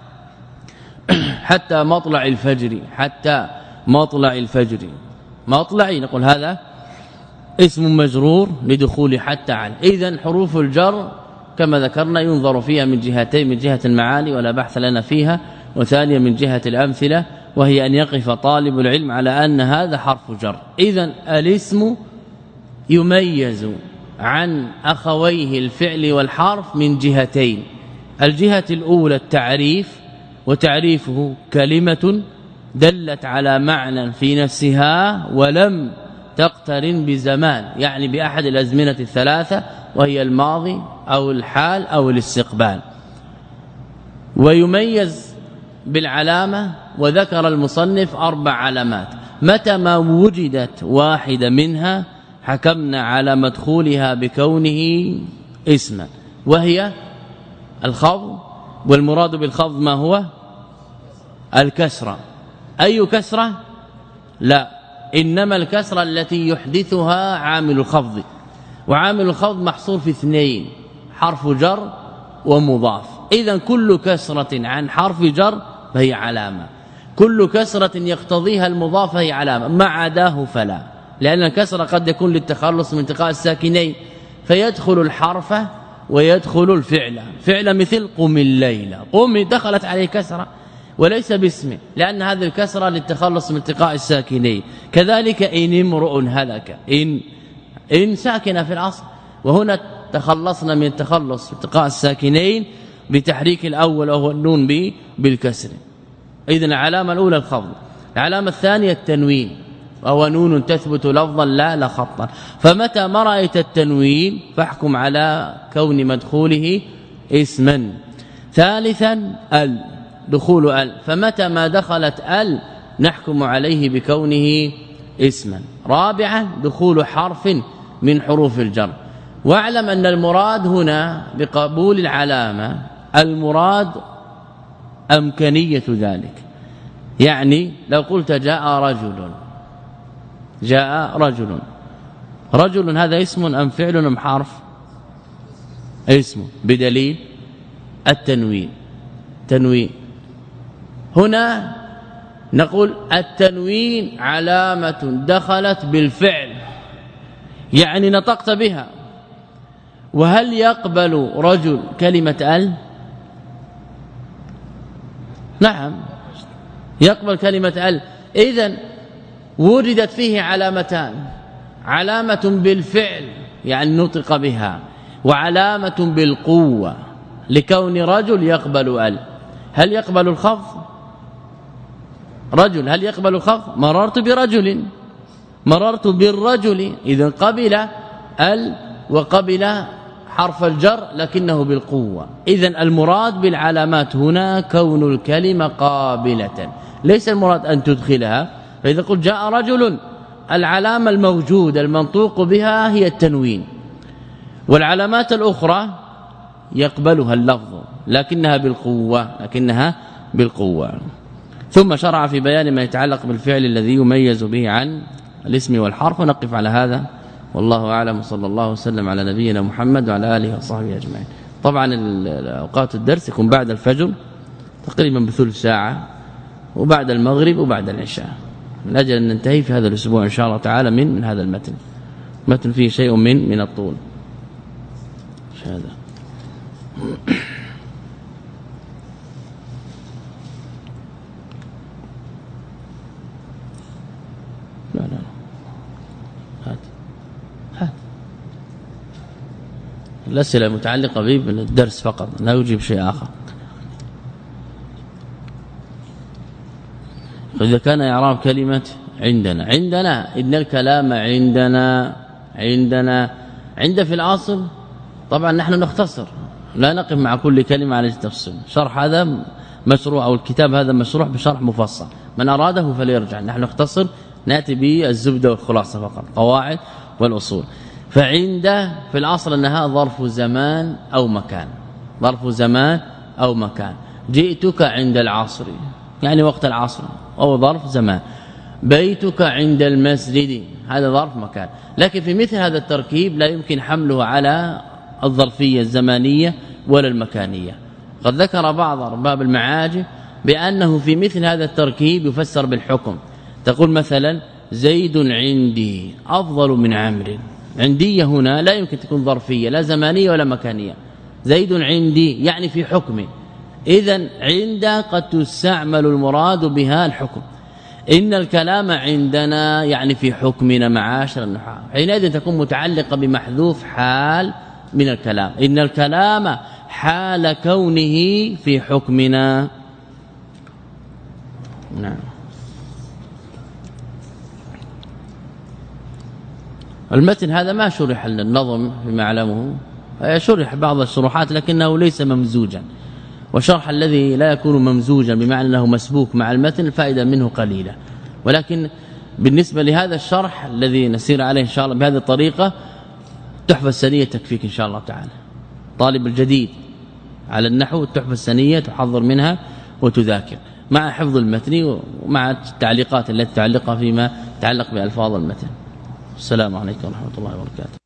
حتى مطلع الفجر حتى مطلع الفجر مطلع نقول هذا اسم مجرور لدخول حتى على. إذن حروف الجر كما ذكرنا ينظر فيها من جهتين من جهة المعاني ولا بحث لنا فيها وثانيا من جهة الأمثلة وهي أن يقف طالب العلم على أن هذا حرف جر. إذن الاسم يميز عن أخويه الفعل والحرف من جهتين. الجهة الأولى التعريف، وتعريفه كلمة دلت على معنى في نفسها ولم تقترن بزمان، يعني بأحد الأزمنة الثلاثة وهي الماضي أو الحال أو الاستقبال. ويميز بالعلامة، وذكر المصنف أربع علامات، متى ما وجدت واحدة منها حكمنا على مدخولها بكونه اسما، وهي الخفض، والمراد بالخفض ما هو؟ الكسرة. أي كسرة؟ لا، إنما الكسرة التي يحدثها عامل الخفض، وعامل الخفض محصور في اثنين، حرف جر ومضاف. إذن كل كسرة عن حرف جر فهي علامة، كل كسرة يقتضيها المضاف هي علامة، ما عداه فلا، لأن الكسرة قد يكون للتخلص من التقاء الساكنين، فيدخل الحرف ويدخل الفعل. فعل مثل قم الليل، قم دخلت عليه كسرة وليس باسمه، لأن هذه الكسرة للتخلص من التقاء الساكنين. كذلك إن امرؤ هلك، إن إن ساكنة في الأصل، وهنا تخلصنا من التخلص من التقاء الساكنين بتحريك الأول وهو النون بالكسر. إذن العلامة الأولى الخفض. العلامة الثانية التنوين، وهو نون تثبت لفظا لا لا خطا، فمتى ما رأيت التنوين فاحكم على كون مدخوله اسما. ثالثا ال، دخول ال، فمتى ما دخلت ال نحكم عليه بكونه اسما. رابعا دخول حرف من حروف الجر. واعلم أن المراد هنا بقبول العلامة المراد أمكانية ذلك، يعني لو قلت جاء رجل، جاء رجل، رجل هذا اسم أم فعل أم حرف؟ اسم، بدليل التنوين. تنوين هنا نقول التنوين علامة دخلت بالفعل، يعني نطقت بها. وهل يقبل رجل كلمة ال؟ نعم يقبل كلمة ال. إذن وجدت فيه علامتان، علامة بالفعل يعني نطق بها، وعلامة بالقوة لكون رجل يقبل ال. هل يقبل الخفض؟ رجل هل يقبل الخفض؟ مررت برجل، مررت بالرجل، إذن قبل ال وقبل حرف الجر لكنه بالقوة. إذن المراد بالعلامات هنا كون الكلمة قابلة، ليس المراد أن تدخلها. فإذا قلت جاء رجل، العلامة الموجودة المنطوق بها هي التنوين، والعلامات الأخرى يقبلها اللفظ لكنها بالقوة، لكنها بالقوة. ثم شرع في بيان ما يتعلق بالفعل الذي يميز به عن الاسم والحرف. ونقف على هذا والله أعلم، صلى الله وسلم على نبينا محمد وعلى آله وصحبه أجمعين. طبعا أوقات الدرس يكون بعد الفجر تقريبا بثلث ساعة، وبعد المغرب وبعد العشاء، من أجل أن ننتهي في هذا الأسبوع إن شاء الله تعالى من من هذا المتن. متن فيه شيء من من الطول. هذا لا لا هات هات الأسئلة المتعلقة به بالدرس فقط، لا يجيب شيء آخر. إذا كان إعراب كلمة عندنا، عندنا إن الكلام عندنا، عندنا عند في الأصل طبعا نحن نختصر، لا نقف مع كل كلمة على التفصيل. شرح هذا مشروع أو الكتاب هذا مشروع بشرح مفصل، من أراده فليرجع. نحن نختصر، نأتي بالزبدة والخلاصة فقط، قواعد والأصول. فعند في الأصل أنها ظرف زمان أو مكان، ظرف زمان أو مكان. جئتك عند العصر يعني وقت العصر أو ظرف زمان. بيتك عند المسجد هذا ظرف مكان. لكن في مثل هذا التركيب لا يمكن حمله على الظرفية الزمانية ولا المكانية. قد ذكر بعض أرباب المعاجم بأنه في مثل هذا التركيب يفسر بالحكم. تقول مثلا زيد عندي أفضل من عمرو، عندي هنا لا يمكن تكون ظرفية لا زمانية ولا مكانية. زيد عندي يعني في حكمه، إذن عند قد تستعمل المراد بها الحكم. إن الكلام عندنا يعني في حكمنا معاشر النحاة، حينئذ تكون متعلقة بمحذوف حال من الكلام. إن الكلام حال كونه في حكمنا. نعم. المتن هذا ما شرح النظم فيما اعلمه، شرح بعض الشروحات لكنه ليس ممزوجا، وشرح الذي لا يكون ممزوجا بمعنى انه مسبوك مع المتن الفائده منه قليله. ولكن بالنسبه لهذا الشرح الذي نسير عليه ان شاء الله بهذه الطريقه، التحفه السنيه تكفيك ان شاء الله تعالى. طالب الجديد على النحو التحفه السنيه تحضر منها وتذاكر مع حفظ المتن ومع التعليقات التي تعلقها فيما يتعلق بالفاظ المتن. السلام عليكم ورحمه الله وبركاته.